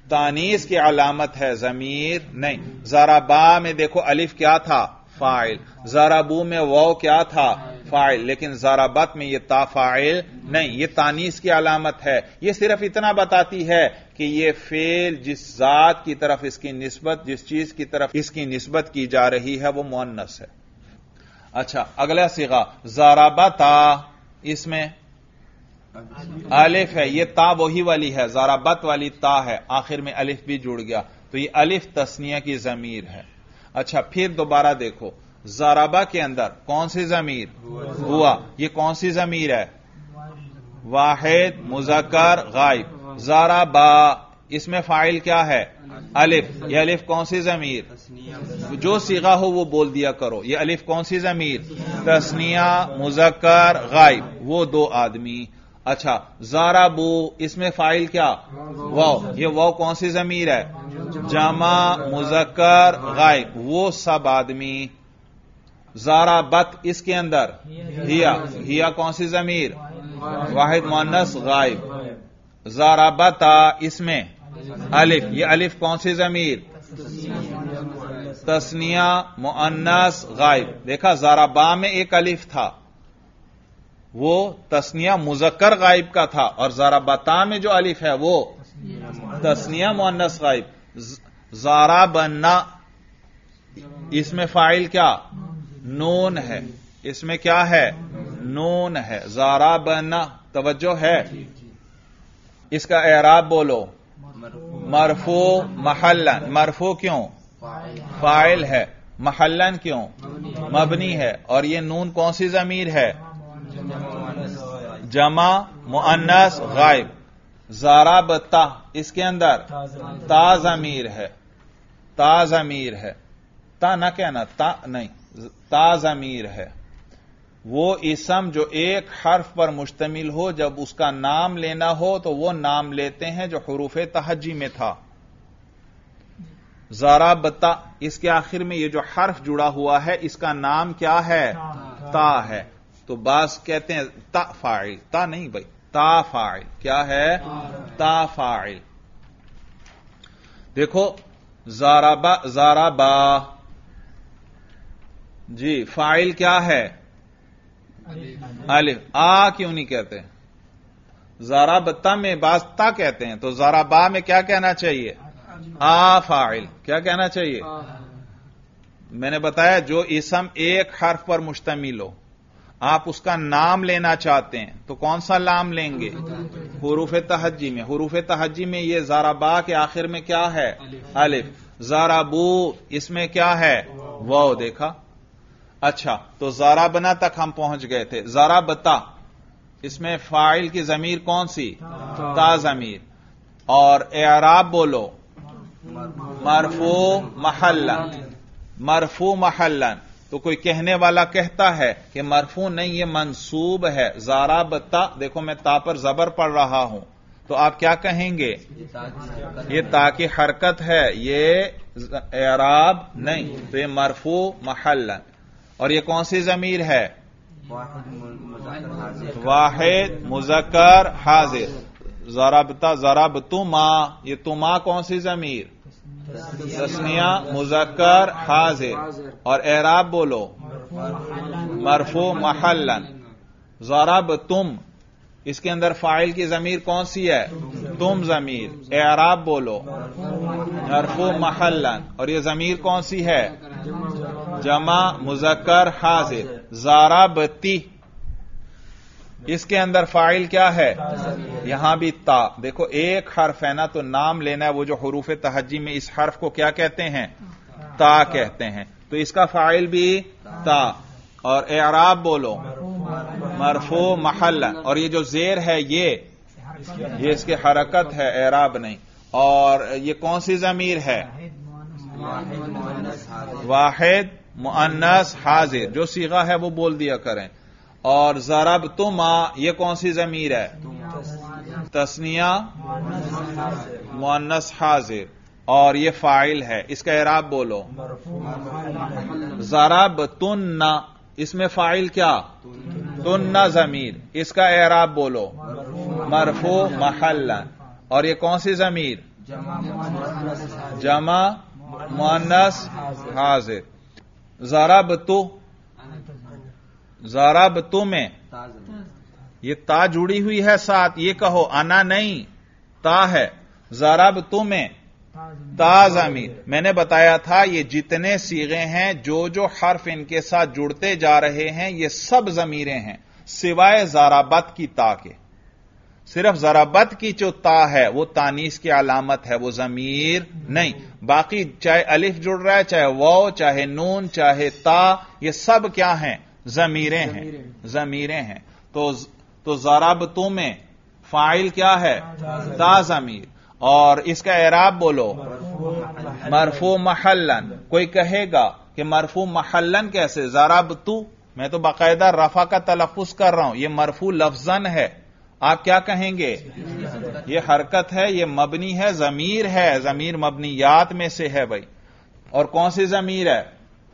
تانیس کی علامت ہے، ضمیر نہیں۔ ضربا میں دیکھو الف کیا تھا؟ فاعل۔ ضربو میں واو کیا تھا؟ فاعل۔ لیکن ضربت میں یہ تا فاعل نہیں، یہ تانیس کی علامت ہے۔ یہ صرف اتنا بتاتی ہے کہ یہ فعل جس ذات کی طرف اس کی نسبت، جس چیز کی طرف اس کی نسبت کی جا رہی ہے وہ مؤنث ہے۔ اچھا اگلا صیغہ ضربتا، اس میں الف ہے، یہ تا وہی والی ہے، ضربت والی تا ہے، آخر میں الف بھی جڑ گیا، تو یہ الف تثنیہ کی ضمیر ہے۔ اچھا پھر دوبارہ دیکھو، ضربہ کے اندر کون سی ضمیر؟ ہوا، یہ کون سی ضمیر ہے؟ واحد مذکر غائب۔ ضربا، اس میں فاعل کیا ہے؟ الف، یہ الف کون سی ضمیر؟ جو صیغہ ہو وہ بول دیا کرو، یہ الف کون سی ضمیر؟ تثنیہ مذکر غائب، وہ دو آدمی۔ اچھا ضربو، اس میں فاعل کیا؟ واو، یہ واو کون سی ضمیر ہے؟ جمع مذکر غائب، وہ سب آدمی۔ ضربت، اس کے اندر ہیا کون سی ضمیر؟ واحد مؤنث غائب۔ ضربتا، اس میں الف، یہ الف کون سی ضمیر؟ تثنیہ مؤنث غائب۔ دیکھا ضربا میں ایک الف تھا، وہ تثنیہ مذکر غائب کا تھا، اور ضربتا میں جو الف ہے وہ تثنیہ مؤنث غائب۔ ضربنا، اس میں فاعل کیا؟ نون ہے، اس میں کیا ہے؟ نون ہے۔ ضربنا، توجہ ہے؟ اس کا اعراب بولو۔ مرفوع محلن، مرفوع کیوں؟ فاعل ہے۔ محلن کیوں؟ مبنی ہے۔ اور یہ نون کون سی ضمیر ہے؟ جمع مؤنث غائب۔ ضربتا، اس کے اندر تا ضمیر ہے، تا ضمیر ہے، تا نہ کہنا، تا نہیں، تا ضمیر ہے۔ وہ اسم جو ایک حرف پر مشتمل ہو، جب اس کا نام لینا ہو تو وہ نام لیتے ہیں جو حروف تہجی میں تھا۔ ضربتا، اس کے آخر میں یہ جو حرف جڑا ہوا ہے اس کا نام کیا ہے؟ تا ہے۔ تو بعض کہتے ہیں تا فاعل، تا نہیں بھائی، تا فاعل کیا ہے؟ تا فاعل۔ دیکھو ضربا، جی فاعل کیا ہے؟ الف۔ آ کیوں نہیں کہتے؟ ضربتا میں بعض تا کہتے ہیں، تو ضربا میں کیا کہنا چاہیے؟ آ فاعل، کیا کہنا چاہیے؟ میں نے بتایا جو اسم ایک حرف پر مشتمل ہو، آپ اس کا نام لینا چاہتے ہیں تو کون سا نام لیں گے؟ حروف تہجی میں۔ حروف تہجی میں یہ ضربا کے آخر میں کیا ہے؟ الف۔ ضربو، اس میں کیا ہے؟ واو، دیکھا؟ اچھا تو ضربنا تک ہم پہنچ گئے تھے۔ ضربتا، اس میں فاعل کی ضمیر کون سی؟ تا ضمیر۔ اور اعراب بولو۔ مرفوع محلن، مرفوع محلن۔ تو کوئی کہنے والا کہتا ہے کہ مرفوع نہیں، یہ منصوب ہے۔ ضربتا، دیکھو میں تا پر زبر پڑھ رہا ہوں، تو آپ کیا کہیں گے؟ یہ تا کی حرکت ہے، یہ اعراب نہیں، تو یہ مرفوع محلن۔ اور یہ کون سی ضمیر ہے؟ واحد مذکر حاضر۔ ضربتا، ضربتما، یہ تما کون سی ضمیر؟ تثنیہ مذکر حاضر۔ اور اعراب بولو۔ مرفوع محلن۔ ضربتم، اس کے اندر فاعل کی ضمیر کون سی ہے؟ تم ضمیر۔ اعراب بولو۔ مرفوع محلن۔ اور یہ ضمیر کون سی ہے؟ جمع مذکر حاضر۔ ضربتی، اس کے اندر فاعل کیا ہے؟ یہاں بھی تا۔ دیکھو ایک حرف ہے نا، تو نام لینا ہے، وہ جو حروف تہجی میں اس حرف کو کیا کہتے ہیں؟ تا کہتے ہیں، تو اس کا فاعل بھی تا۔ اور اعراب بولو۔ مرفوع محلن۔ اور یہ جو زیر ہے یہ اس کی حرکت ہے، اعراب نہیں۔ اور یہ کون سی ضمیر ہے؟ واحد مؤنث حاضر، جو صیغہ ہے وہ بول دیا کریں۔ اور ضربتما، یہ کون سی ضمیر ہے؟ تثنیہ مؤنث حاضر، اور یہ فاعل ہے، اس کا اعراب بولو۔ ضربتن، اس میں فاعل کیا؟ تن ضمیر، اس کا اعراب بولو۔ مرفوع محلن۔ اور یہ کون سی ضمیر؟ जमा मुअन्नस हाजिर। ज़रबतु में ये ता जुड़ी हुई है साथ, ये कहो अना नहीं, ता है। ज़रबतु में ता ज़मीर। मैंने बताया था ये जितने सीगे हैं जो हर्फ इनके साथ जुड़ते जा रहे हैं ये सब ज़मीरें हैं सिवाय ज़राबत की ता के। सिर्फ ज़राबत की जो ता है वो तानीस की अलामत है, वो ज़मीर नहीं। बाकी चाहे अलिफ जुड़ रहा है, चाहे वाव, चाहे नून, चाहे ता, ये सब क्या हैं? ज़मीरें हैं, ज़मीरें हैं। तो ज़रबतु में फाइल क्या है? ता ज़मीर। और इसका एराब बोलो मरफू महल्लन। कोई कहेगा कि मरफू महल्लन कैसे? ज़रबतु मैं तो बाकायदा रफा का तलफ़्फ़ुज़ कर रहा हूं, ये मरफू लफ्ज़न है। आप क्या कहेंगे? ये हरकत है, ये मबनी है, ज़मीर है, ज़मीर मबनियात में से है भाई। और कौन सी ज़मीर है?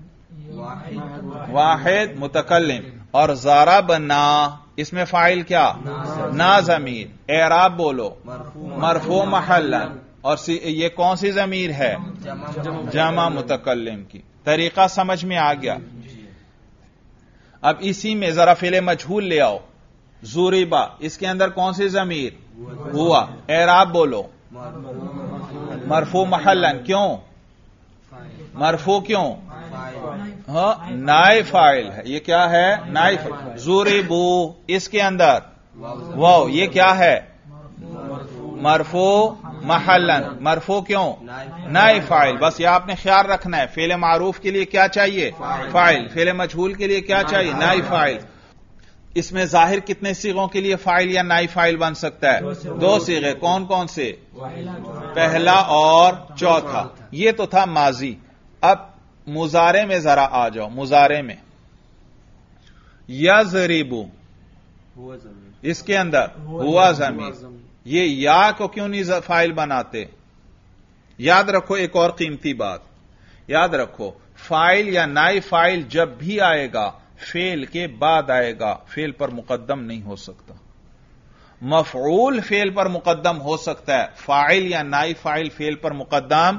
वाहिद मुतकल्लिम। और ज़रबना इसमें फाइल क्या? ना ज़मीर। एराब बोलो मरफू महल्लन। और ये कौन सी ज़मीर है? जमा मुतकल्लिम की। तरीका समझ में आ गया। अब इसी में जरा फेले मजहूल ले आओ। ज़ुरिबा, इसके अंदर कौन सी ज़मीर? हुआ। एराब बोलो मरफू महल्लन। क्यों मरफू? क्यों? हाँ, नाए फाइल है। ये क्या है? नाए फाइल। ज़ुरिबू, इसके अंदर वाव, ये क्या है? मरफू महल्लन। मरफू क्यों? नाए फाइल। बस ये आपने ख्याल रखना है। फेले मारूफ के लिए क्या चाहिए? फाइल। फेले मजहूल के लिए क्या चाहिए? नाए फाइल। इसमें जाहिर कितने सीगों के लिए फाइल या नाई फाइल बन सकता है? दो सीगे। कौन कौन से? पहला और चौथा। ये तो था माजी। अब मुजारे में जरा आ जाओ। मुजारे में यज़रिबु, इसके अंदर हुआ ज़मीर। ये या को क्यों नहीं फाइल बनाते? याद रखो एक और कीमती बात याद रखो, फाइल या नाई फाइल जब भी आएगा फेल के बाद आएगा, फेल पर मुकद्दम नहीं हो सकता। मफऊल फेल पर मुकद्दम हो सकता है, फाइल या नाई फाइल फेल पर मुकद्दम।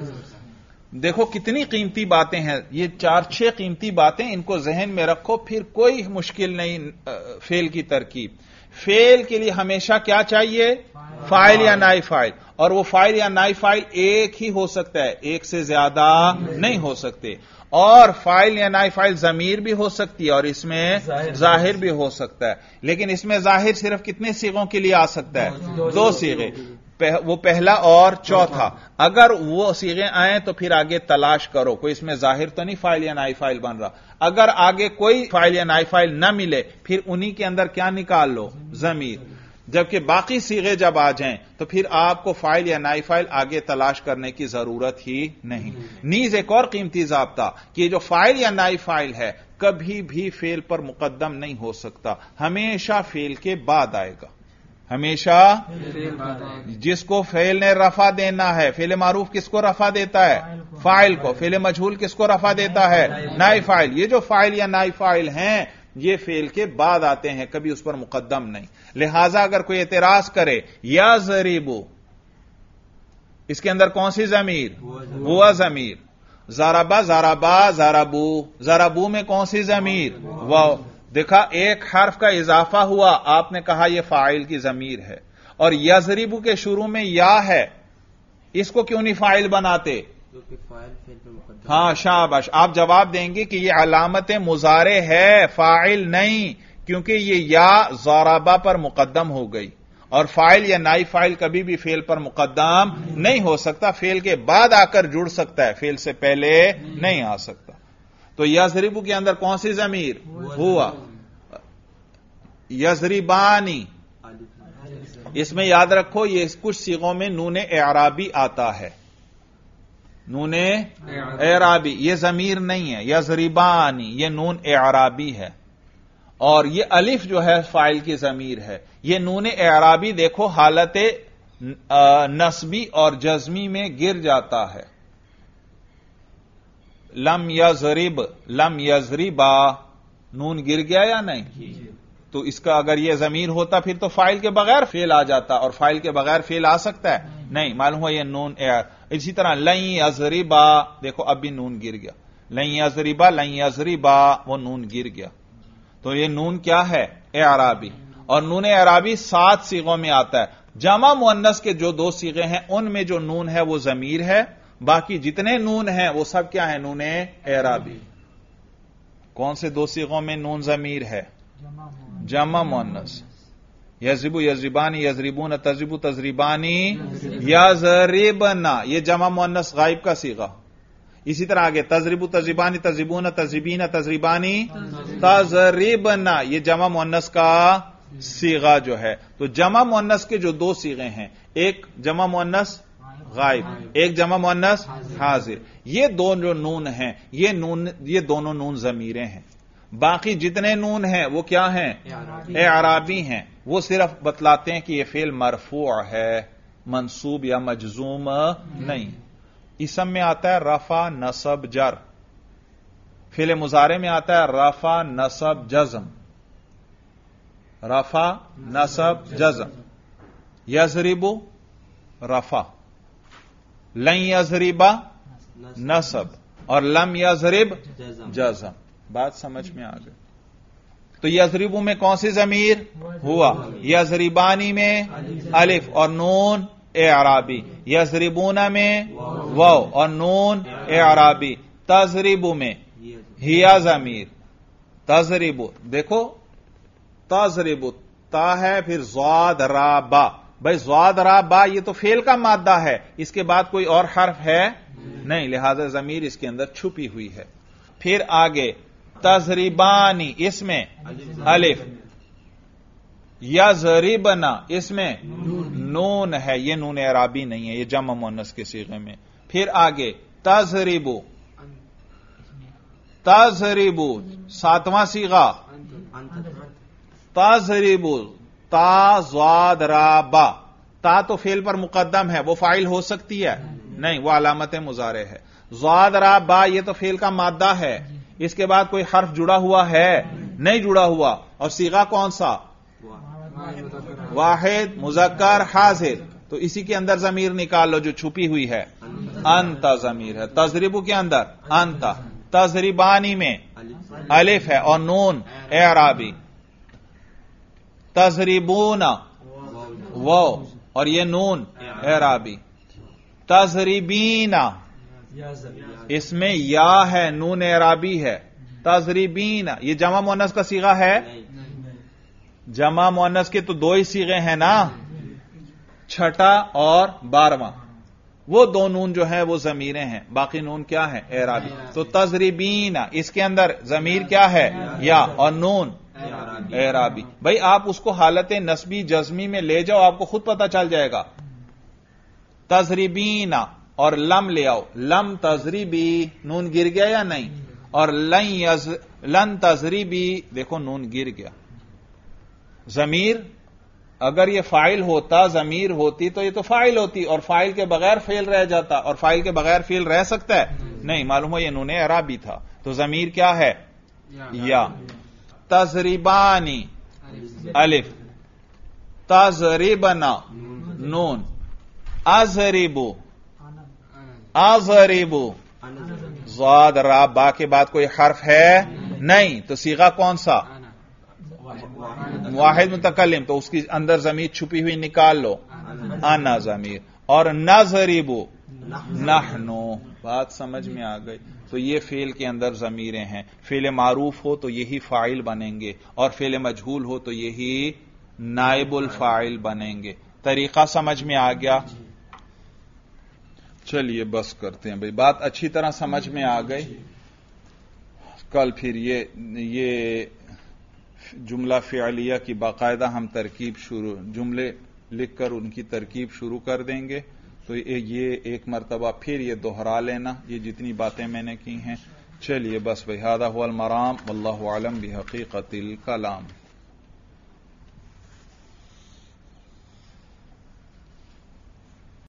देखो कितनी कीमती बातें हैं ये, 4-6 कीमती बातें, इनको जहन में रखो, फिर कोई मुश्किल नहीं। फेल की तरकीब, फेल के लिए हमेशा क्या चाहिए? फाइल या नाई फाइल। और वो फाइल या नाई फाइल एक ही हो सकता है, एक से ज्यादा नहीं हो सकते। और फाइल या नाई फाइल जमीर भी हो सकती है और इसमें जाहिर भी हो सकता है। लेकिन इसमें जाहिर सिर्फ कितने सीगों के लिए आ सकता है? 2 सीगे, वो पहला और चौथा। अगर वो सीगे आए तो फिर आगे तलाश करो, कोई इसमें जाहिर तो नहीं फाइल या नाई फाइल बन रहा। अगर आगे कोई फाइल या नाई फाइल न मिले फिर उन्हीं के अंदर क्या निकाल लो? जमीर। जबकि बाकी सीगे जब आ जाएं तो फिर आपको फाइल या नाई फाइल आगे तलाश करने की जरूरत ही नहीं। नीज एक और कीमती जाब्ता कि जो फाइल या नाई फाइल है कभी भी फेल पर मुकद्दम नहीं हो सकता, हमेशा फेल के बाद आएगा। हमेशा जिसको फेल ने रफा देना है, फेल मारूफ किसको रफा देता है? फाइल को। फेल मजहूल किसको रफा देता है? नाई फाइल। ये जो फाइल या नाई फाइल हैं ये फेल के बाद आते हैं, कभी उस पर मुकद्दम नहीं। लिहाजा अगर कोई एतराज करे या ज़रीबू, इसके अंदर कौन सी जमीर? हुआ जमीर। ज़रबा, ज़रबा, ज़रबू, ज़रबू में कौन सी जमीर? वाव। देखा एक हर्फ का इजाफा हुआ, आपने कहा यह फाइल की जमीर है। और यज़रिबू के शुरू में या है, इसको क्यों नहीं फाइल बनाते? हां शाबाश, आप जवाब देंगे कि यह अलामत मुजारे है, फाइल नहीं, क्योंकि यह या ज़रबा पर मुकद्दम हो गई। और फाइल या नाई फाइल कभी भी फेल पर मुकद्दम नहीं हो सकता, फेल के बाद आकर जुड़ सकता है, फेल से पहले नहीं आ सकता। तो यज़रिबू के अंदर कौन सी जमीर? हुआ। यज़रिबानी, इसमें याद रखो ये कुछ सीगों में नूने एराबी आता है। नूने एराबी ये जमीर नहीं है। यज़रिबानी ये नून एराबी है। और ये अलिफ जो है फाइल की जमीर है। ये नूने एराबी देखो हालत नस्बी और जज्मी में गिर जाता है। लम यज़रिब, लम यज़रिबा, नून गिर गया या नहीं? तो इसका अगर यह जमीर होता फिर तो फाइल के बगैर फेल आ जाता, और फाइल के बगैर फेल आ सकता है? نہیں معلوم ہوا یہ نون اسی طرح لن یضربا، دیکھو اب بھی نون گر گیا، لن یضربا لن یضربا، وہ نون گر گیا، تو یہ نون کیا ہے؟ اعرابی، اور نون اعرابی 7 صیغوں میں آتا ہے۔ جمع مؤنث کے جو 2 صیغے ہیں ان میں جو نون ہے وہ ضمیر ہے، باقی جتنے نون ہیں وہ سب کیا ہے؟ نون اعرابی۔ کون سے 2 صیغوں میں نون ضمیر ہے؟ جمع مؤنث، یضربو یضربانی یضربون تضربو تضربانی یضربنا، یہ جمع مؤنث غائب کا صیغہ۔ اسی طرح آگے تضربو تضربانی تضربون تضربین تضربانی تضربنا، یہ جمع مؤنث کا صیغہ جو ہے۔ تو جمع مؤنث کے جو 2 صیغے ہیں، ایک جمع مؤنث غائب، ایک جمع مؤنث حاضر، یہ 2 جو نون ہیں یہ دونوں نون ضمیریں ہیں۔ باقی جتنے نون ہیں وہ کیا ہیں؟ اعرابی ہیں۔ وہ صرف بتلاتے ہیں کہ یہ فعل مرفوع ہے، منصوب یا مجزوم نہیں۔ اسم میں آتا ہے رفع نصب جر، فعل مضارع میں آتا ہے رفع نصب جزم، رفع نصب جزم۔ یضرب رفع، لن یضرب نصب، اور لم یضرب جزم۔ بات سمجھ میں آ گئی؟ تو یضربو میں کون سی ضمیر ہوا؟ یضربانی میں الف اور نون اعرابی، یضربون میں واو اور نون اعرابی، تضربو میں ہیا ضمیر، تضربو دیکھو تضربو تا ہے، پھر ضاد را با، بھائی ضاد را با یہ تو فعل کا مادہ ہے، اس کے بعد کوئی اور حرف ہے نہیں، لہذا ضمیر اس کے اندر چھپی ہوئی ہے۔ پھر آگے تضربانی، اس میں الف، یضربنا اس میں نون ہے، یہ نون اعرابی نہیں ہے، یہ جمع مؤنث کے صیغے میں۔ پھر آگے تضربو، تضربو 7واں صیغہ، تضربو تا ضاد را با، تا تو فعل پر مقدم ہے، وہ فاعل ہو سکتی ہے نہیں، وہ علامت مضارع ہے۔ ضاد را با یہ تو فعل کا مادہ ہے، اس کے بعد کوئی حرف جڑا ہوا ہے نہیں جڑا ہوا، اور صیغہ کون سا؟ واحد مذکر حاضر، تو اسی کے اندر ضمیر نکال لو جو چھپی ہوئی ہے، انت ضمیر ہے، تضربو کے اندر انت، تضربانی میں الف ہے اور نون اعرابی، تضربون واو اور یہ نون اعرابی، تضربین اس میں یا ہے، نون اعرابی ہے، تضربین یہ جمع مؤنث کا صیغہ ہے، جمع مؤنث کے تو 2 ہی صیغے ہیں نا، 6 اور 12واں، وہ 2 نون جو ہیں وہ ضمیریں ہیں، باقی نون کیا ہے؟ اعرابی۔ تو تضربین اس کے اندر ضمیر کیا ہے؟ یا، اور نون اعرابی۔ بھائی آپ اس کو حالت نسبی جزمی میں لے جاؤ، آپ کو خود پتہ چل جائے گا۔ تضربین اور لم لے آؤ، لم تضربی نون گر گیا یا نہیں، اور لن تضربی دیکھو نون گر گیا۔ ضمیر اگر یہ فاعل ہوتا، ضمیر ہوتی تو یہ تو فاعل ہوتی، اور فاعل کے بغیر فعل رہ جاتا، اور فاعل کے بغیر فعل رہ سکتا ہے نہیں، معلوم ہو یہ نون اعرابی تھا، تو ضمیر کیا ہے؟ یا۔ تضربانی الف، تضربنا نون، اضربو، اضربو ضاد را با کے بعد کوئی حرف ہے نہیں، تو صیغہ کون سا؟ واحد متکلم، تو اس کی اندر ضمیر چھپی ہوئی نکال لو، انا ضمیر، اور نضربو نحنو۔ بات سمجھ میں آ گئی؟ تو یہ فعل کے اندر ضمیریں ہیں، فعل معروف ہو تو یہی فاعل بنیں گے، اور فعل مجہول ہو تو یہی نائب الفاعل بنیں گے۔ طریقہ سمجھ میں آ گیا؟ چلیے بس کرتے ہیں بھائی، بات اچھی طرح سمجھ میں آ گئی۔ کل پھر یہ جملہ فعلیہ کی باقاعدہ ہم ترکیب جملے لکھ کر ان کی ترکیب شروع کر دیں گے، تو یہ ایک مرتبہ پھر یہ دوہرا لینا، یہ جتنی باتیں میں نے کی ہیں۔ چلیے بس بھائی، ھذا ھو المرام واللہ اعلم بحقیقت الکلام۔